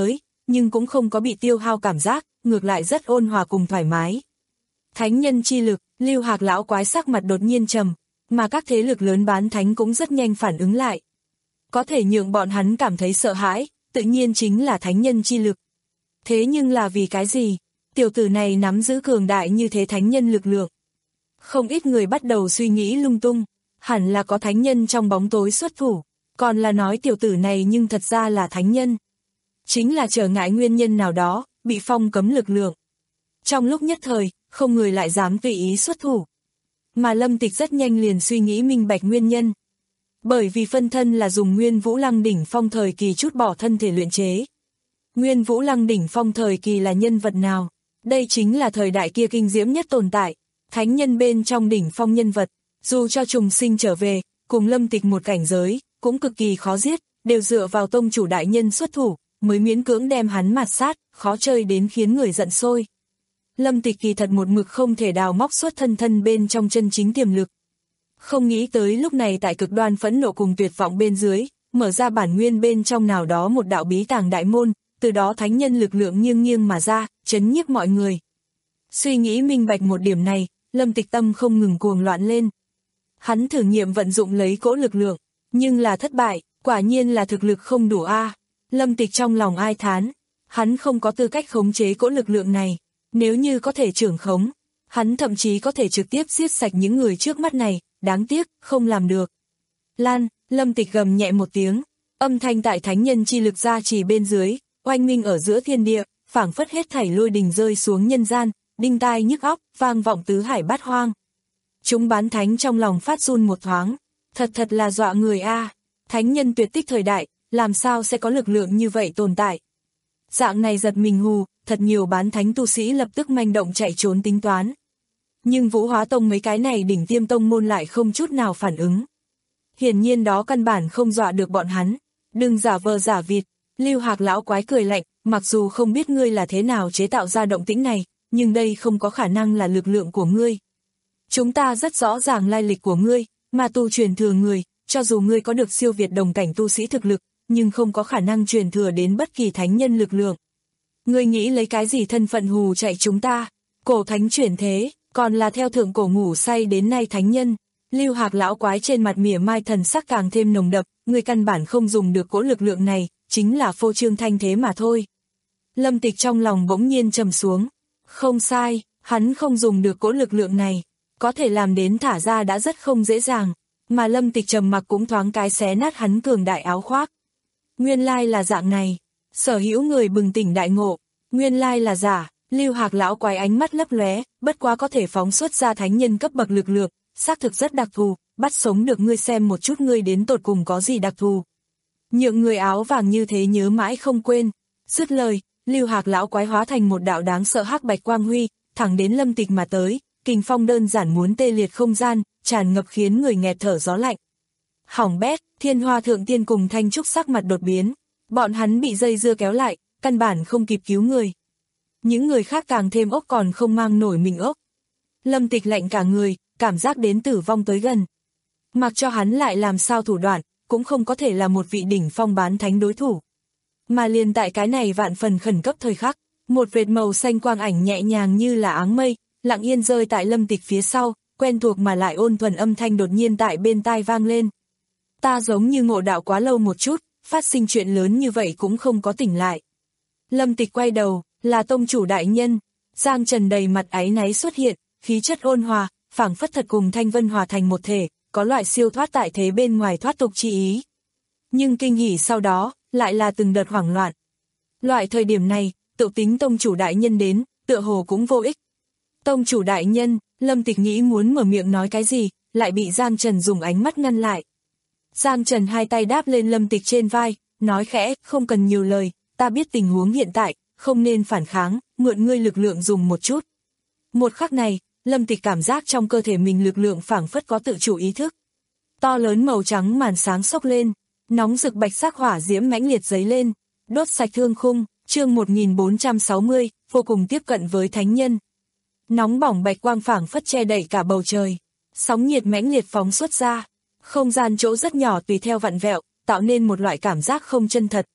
S2: nhưng cũng không có bị tiêu hao cảm giác, ngược lại rất ôn hòa cùng thoải mái. Thánh nhân chi lực, Lưu Hạc lão quái sắc mặt đột nhiên trầm, mà các thế lực lớn bán thánh cũng rất nhanh phản ứng lại. Có thể nhượng bọn hắn cảm thấy sợ hãi, tự nhiên chính là thánh nhân chi lực. Thế nhưng là vì cái gì? Tiểu tử này nắm giữ cường đại như thế thánh nhân lực lượng. Không ít người bắt đầu suy nghĩ lung tung, hẳn là có thánh nhân trong bóng tối xuất thủ, còn là nói tiểu tử này nhưng thật ra là thánh nhân. Chính là trở ngại nguyên nhân nào đó, bị phong cấm lực lượng. Trong lúc nhất thời, không người lại dám tùy ý xuất thủ. Mà Lâm Tịch rất nhanh liền suy nghĩ minh bạch nguyên nhân. Bởi vì phân thân là dùng Nguyên Vũ Lăng Đỉnh Phong thời kỳ chút bỏ thân thể luyện chế. Nguyên Vũ Lăng Đỉnh Phong thời kỳ là nhân vật nào? Đây chính là thời đại kia kinh diễm nhất tồn tại, thánh nhân bên trong đỉnh phong nhân vật, dù cho trùng sinh trở về, cùng Lâm Tịch một cảnh giới, cũng cực kỳ khó giết, đều dựa vào tông chủ đại nhân xuất thủ, mới miễn cưỡng đem hắn mạt sát, khó chơi đến khiến người giận sôi. Lâm Tịch kỳ thật một mực không thể đào móc xuất thân thân bên trong chân chính tiềm lực. Không nghĩ tới lúc này tại cực đoan phẫn nộ cùng tuyệt vọng bên dưới, mở ra bản nguyên bên trong nào đó một đạo bí tàng đại môn, từ đó thánh nhân lực lượng nghiêng nghiêng mà ra, chấn nhiếp mọi người. Suy nghĩ minh bạch một điểm này, Lâm Tịch tâm không ngừng cuồng loạn lên. Hắn thử nghiệm vận dụng lấy cỗ lực lượng, nhưng là thất bại, quả nhiên là thực lực không đủ a. Lâm Tịch trong lòng ai thán, hắn không có tư cách khống chế cỗ lực lượng này, nếu như có thể trưởng khống, hắn thậm chí có thể trực tiếp giết sạch những người trước mắt này, đáng tiếc, không làm được. Lan, Lâm Tịch gầm nhẹ một tiếng, âm thanh tại thánh nhân chi lực gia trì bên dưới, oanh minh ở giữa thiên địa, phảng phất hết thảy lôi đình rơi xuống nhân gian, đinh tai nhức óc, vang vọng tứ hải bát hoang. Chúng bán thánh trong lòng phát run một thoáng, thật thật là dọa người a. Thánh nhân tuyệt tích thời đại, làm sao sẽ có lực lượng như vậy tồn tại? Dạng này giật mình hù, thật nhiều bán thánh tu sĩ lập tức manh động chạy trốn tính toán. Nhưng Vũ Hóa Tông mấy cái này đỉnh tiêm tông môn lại không chút nào phản ứng. Hiển nhiên đó căn bản không dọa được bọn hắn, đừng giả vờ giả vịt. Lưu Hạc lão quái cười lạnh, mặc dù không biết ngươi là thế nào chế tạo ra động tĩnh này, nhưng đây không có khả năng là lực lượng của ngươi. Chúng ta rất rõ ràng lai lịch của ngươi, mà tu truyền thừa người, cho dù ngươi có được siêu việt đồng cảnh tu sĩ thực lực, nhưng không có khả năng truyền thừa đến bất kỳ thánh nhân lực lượng. Ngươi nghĩ lấy cái gì thân phận hù chạy chúng ta? Cổ thánh chuyển thế, còn là theo thượng cổ ngủ say đến nay thánh nhân. Lưu Hạc lão quái trên mặt mỉa mai thần sắc càng thêm nồng đậm, ngươi căn bản không dùng được cỗ lực lượng này, chính là phô trương thanh thế mà thôi. Lâm Tịch trong lòng bỗng nhiên trầm xuống. Không sai, hắn không dùng được cỗ lực lượng này, có thể làm đến thả ra đã rất không dễ dàng, mà Lâm Tịch trầm mặc cũng thoáng cái xé nát hắn cường đại áo khoác. Nguyên lai là dạng này, sở hữu người bừng tỉnh đại ngộ, nguyên lai là giả. Lưu Hạc lão quái ánh mắt lấp lóe, bất quá có thể phóng xuất ra thánh nhân cấp bậc lực lượng, xác thực rất đặc thù, bắt sống được ngươi xem một chút ngươi đến tột cùng có gì đặc thù. Nhượng người áo vàng như thế nhớ mãi không quên. Dứt lời, Lưu Hạc lão quái hóa thành một đạo đáng sợ hắc bạch quang huy, thẳng đến Lâm Tịch mà tới, kình phong đơn giản muốn tê liệt không gian, tràn ngập khiến người nghẹt thở gió lạnh. Hỏng bét, Thiên Hoa Thượng Tiên cùng Thanh Trúc sắc mặt đột biến, bọn hắn bị dây dưa kéo lại, căn bản không kịp cứu người. Những người khác càng thêm ốc còn không mang nổi mình ốc. Lâm Tịch lạnh cả người, cảm giác đến tử vong tới gần. Mặc cho hắn lại làm sao thủ đoạn, cũng không có thể là một vị đỉnh phong bán thánh đối thủ. Mà liền tại cái này vạn phần khẩn cấp thời khắc, một vệt màu xanh quang ảnh nhẹ nhàng như là áng mây, lặng yên rơi tại Lâm Tịch phía sau, quen thuộc mà lại ôn thuần âm thanh đột nhiên tại bên tai vang lên. Ta giống như ngộ đạo quá lâu một chút, phát sinh chuyện lớn như vậy cũng không có tỉnh lại. Lâm Tịch quay đầu, là tông chủ đại nhân, Giang Trần đầy mặt áy náy xuất hiện, khí chất ôn hòa, phảng phất thật cùng Thanh Vân hòa thành một thể, có loại siêu thoát tại thế bên ngoài thoát tục chi ý. Nhưng kinh hỉ sau đó, lại là từng đợt hoảng loạn. Loại thời điểm này, tự tính tông chủ đại nhân đến, tựa hồ cũng vô ích. Tông chủ đại nhân, Lâm Tịch nghĩ muốn mở miệng nói cái gì, lại bị Giang Trần dùng ánh mắt ngăn lại. Giang Trần hai tay đáp lên Lâm Tịch trên vai, nói khẽ, không cần nhiều lời, ta biết tình huống hiện tại, không nên phản kháng, mượn ngươi lực lượng dùng một chút. Một khắc này, Lâm Tịch cảm giác trong cơ thể mình lực lượng phảng phất có tự chủ ý thức. To lớn màu trắng màn sáng sốc lên, nóng rực bạch sắc hỏa diễm mãnh liệt dấy lên, đốt sạch thương khung, chương một nghìn bốn trăm sáu mươi, vô cùng tiếp cận với thánh nhân. Nóng bỏng bạch quang phảng phất che đậy cả bầu trời, sóng nhiệt mãnh liệt phóng xuất ra, không gian chỗ rất nhỏ tùy theo vặn vẹo, tạo nên một loại cảm giác không chân thật.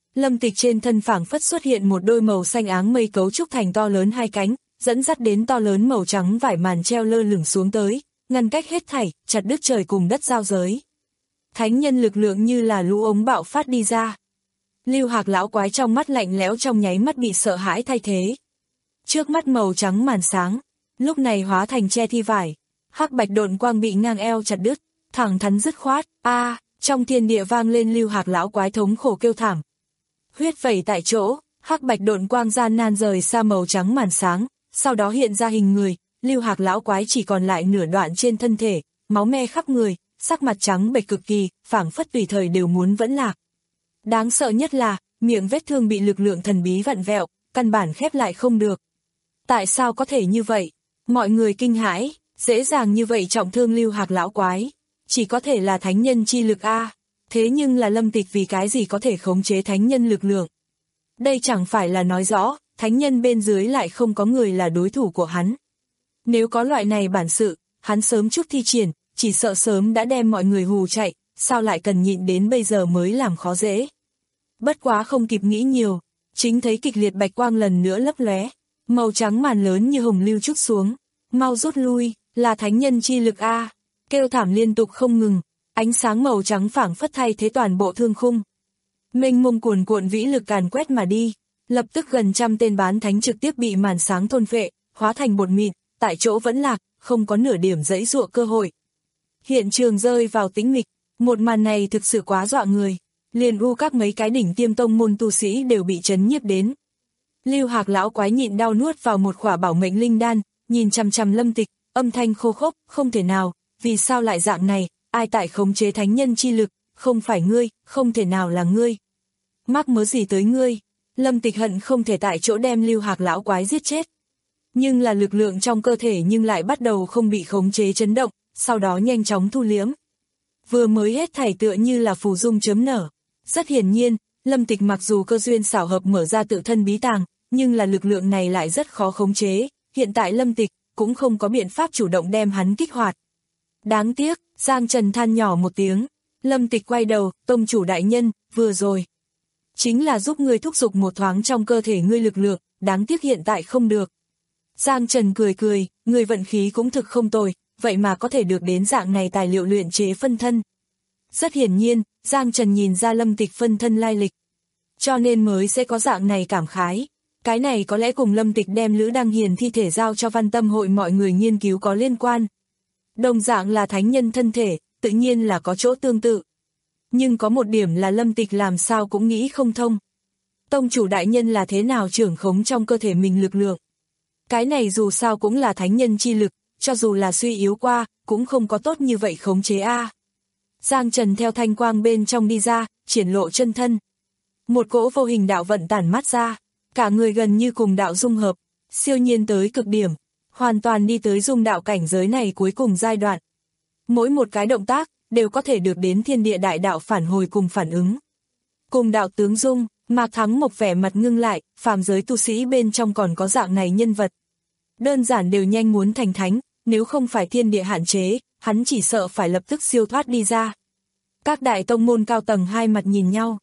S2: Lâm Tịch trên thân phảng phất xuất hiện một đôi màu xanh áng mây cấu trúc thành to lớn hai cánh, dẫn dắt đến to lớn màu trắng vải màn treo lơ lửng xuống tới, ngăn cách hết thảy, chặt đứt trời cùng đất giao giới. Thánh nhân lực lượng như là lũ ống bạo phát đi ra. Lưu Hạc lão quái trong mắt lạnh lẽo trong nháy mắt bị sợ hãi thay thế. Trước mắt màu trắng màn sáng, lúc này hóa thành che thi vải, hắc bạch độn quang bị ngang eo chặt đứt, thẳng thắn dứt khoát, a, trong thiên địa vang lên Lưu Hạc lão quái thống khổ kêu thảm. Huyết vẩy tại chỗ, hắc bạch độn quang gian nan rời xa màu trắng màn sáng, sau đó hiện ra hình người, Lưu Hạc lão quái chỉ còn lại nửa đoạn trên thân thể, máu me khắp người, sắc mặt trắng bệch cực kỳ, phảng phất tùy thời đều muốn vẫn lạc. Đáng sợ nhất là, miệng vết thương bị lực lượng thần bí vặn vẹo, căn bản khép lại không được. Tại sao có thể như vậy? Mọi người kinh hãi, dễ dàng như vậy trọng thương Lưu Hạc lão quái, chỉ có thể là thánh nhân chi lực a. Thế nhưng là Lâm Tịch vì cái gì có thể khống chế thánh nhân lực lượng? Đây chẳng phải là nói rõ, thánh nhân bên dưới lại không có người là đối thủ của hắn. Nếu có loại này bản sự, hắn sớm chút thi triển, chỉ sợ sớm đã đem mọi người hù chạy, sao lại cần nhịn đến bây giờ mới làm khó dễ. Bất quá không kịp nghĩ nhiều, chính thấy kịch liệt bạch quang lần nữa lấp lóe, màu trắng màn lớn như hồng lưu trút xuống, mau rút lui, là thánh nhân chi lực a, kêu thảm liên tục không ngừng, ánh sáng màu trắng phảng phất thay thế toàn bộ thương khung. Mênh mông cuồn cuộn vĩ lực càn quét mà đi, lập tức gần trăm tên bán thánh trực tiếp bị màn sáng thôn phệ, hóa thành bột mịn, tại chỗ vẫn lạc, không có nửa điểm giãy giụa cơ hội. Hiện trường rơi vào tĩnh mịch, một màn này thực sự quá dọa người, liền u các mấy cái đỉnh tiêm tông môn tu sĩ đều bị chấn nhiếp đến. Lưu Hạc lão quái nhịn đau nuốt vào một khỏa bảo mệnh linh đan, nhìn chằm chằm Lâm Tịch, âm thanh khô khốc, không thể nào, vì sao lại dạng này, ai tại khống chế thánh nhân chi lực, không phải ngươi, không thể nào là ngươi. Mắc mớ gì tới ngươi? Lâm Tịch hận không thể tại chỗ đem Lưu Hạc lão quái giết chết. Nhưng là lực lượng trong cơ thể nhưng lại bắt đầu không bị khống chế chấn động, sau đó nhanh chóng thu liếm. Vừa mới hết thảy tựa như là phù dung chớm nở. Rất hiển nhiên, Lâm Tịch mặc dù cơ duyên xảo hợp mở ra tự thân bí tàng, nhưng là lực lượng này lại rất khó khống chế, hiện tại Lâm Tịch cũng không có biện pháp chủ động đem hắn kích hoạt. Đáng tiếc, Giang Trần than nhỏ một tiếng, Lâm Tịch quay đầu, tông chủ đại nhân, vừa rồi. Chính là giúp ngươi thúc giục một thoáng trong cơ thể ngươi lực lượng, đáng tiếc hiện tại không được. Giang Trần cười cười, người vận khí cũng thực không tồi, vậy mà có thể được đến dạng này tài liệu luyện chế phân thân. Rất hiển nhiên, Giang Trần nhìn ra Lâm Tịch phân thân lai lịch. Cho nên mới sẽ có dạng này cảm khái. Cái này có lẽ cùng Lâm Tịch đem Lữ Đăng Hiền thi thể giao cho Văn Tâm hội mọi người nghiên cứu có liên quan. Đồng dạng là thánh nhân thân thể, tự nhiên là có chỗ tương tự. Nhưng có một điểm là Lâm Tịch làm sao cũng nghĩ không thông. Tông chủ đại nhân là thế nào trưởng khống trong cơ thể mình lực lượng? Cái này dù sao cũng là thánh nhân chi lực, cho dù là suy yếu qua, cũng không có tốt như vậy khống chế a. Giang Trần theo thanh quang bên trong đi ra, triển lộ chân thân. Một cỗ vô hình đạo vận tản mát ra, cả người gần như cùng đạo dung hợp, siêu nhiên tới cực điểm, hoàn toàn đi tới dung đạo cảnh giới này cuối cùng giai đoạn. Mỗi một cái động tác, đều có thể được đến thiên địa đại đạo phản hồi cùng phản ứng. Cùng đạo tướng dung, Mạc Thắng Mộc vẻ mặt ngưng lại, phàm giới tu sĩ bên trong còn có dạng này nhân vật. Đơn giản đều nhanh muốn thành thánh, nếu không phải thiên địa hạn chế, hắn chỉ sợ phải lập tức siêu thoát đi ra. Các đại tông môn cao tầng hai mặt nhìn nhau.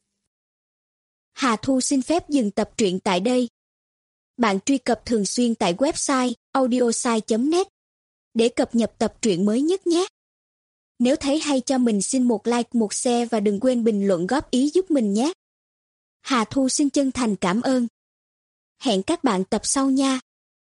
S3: Hà Thu xin phép dừng tập truyện tại đây. Bạn truy cập thường xuyên tại website audiosai chấm net để cập nhật tập truyện mới nhất nhé. Nếu thấy hay cho mình xin một like, một share và đừng quên bình luận góp ý giúp mình nhé. Hà Thu xin chân thành cảm ơn. Hẹn các bạn tập sau nha.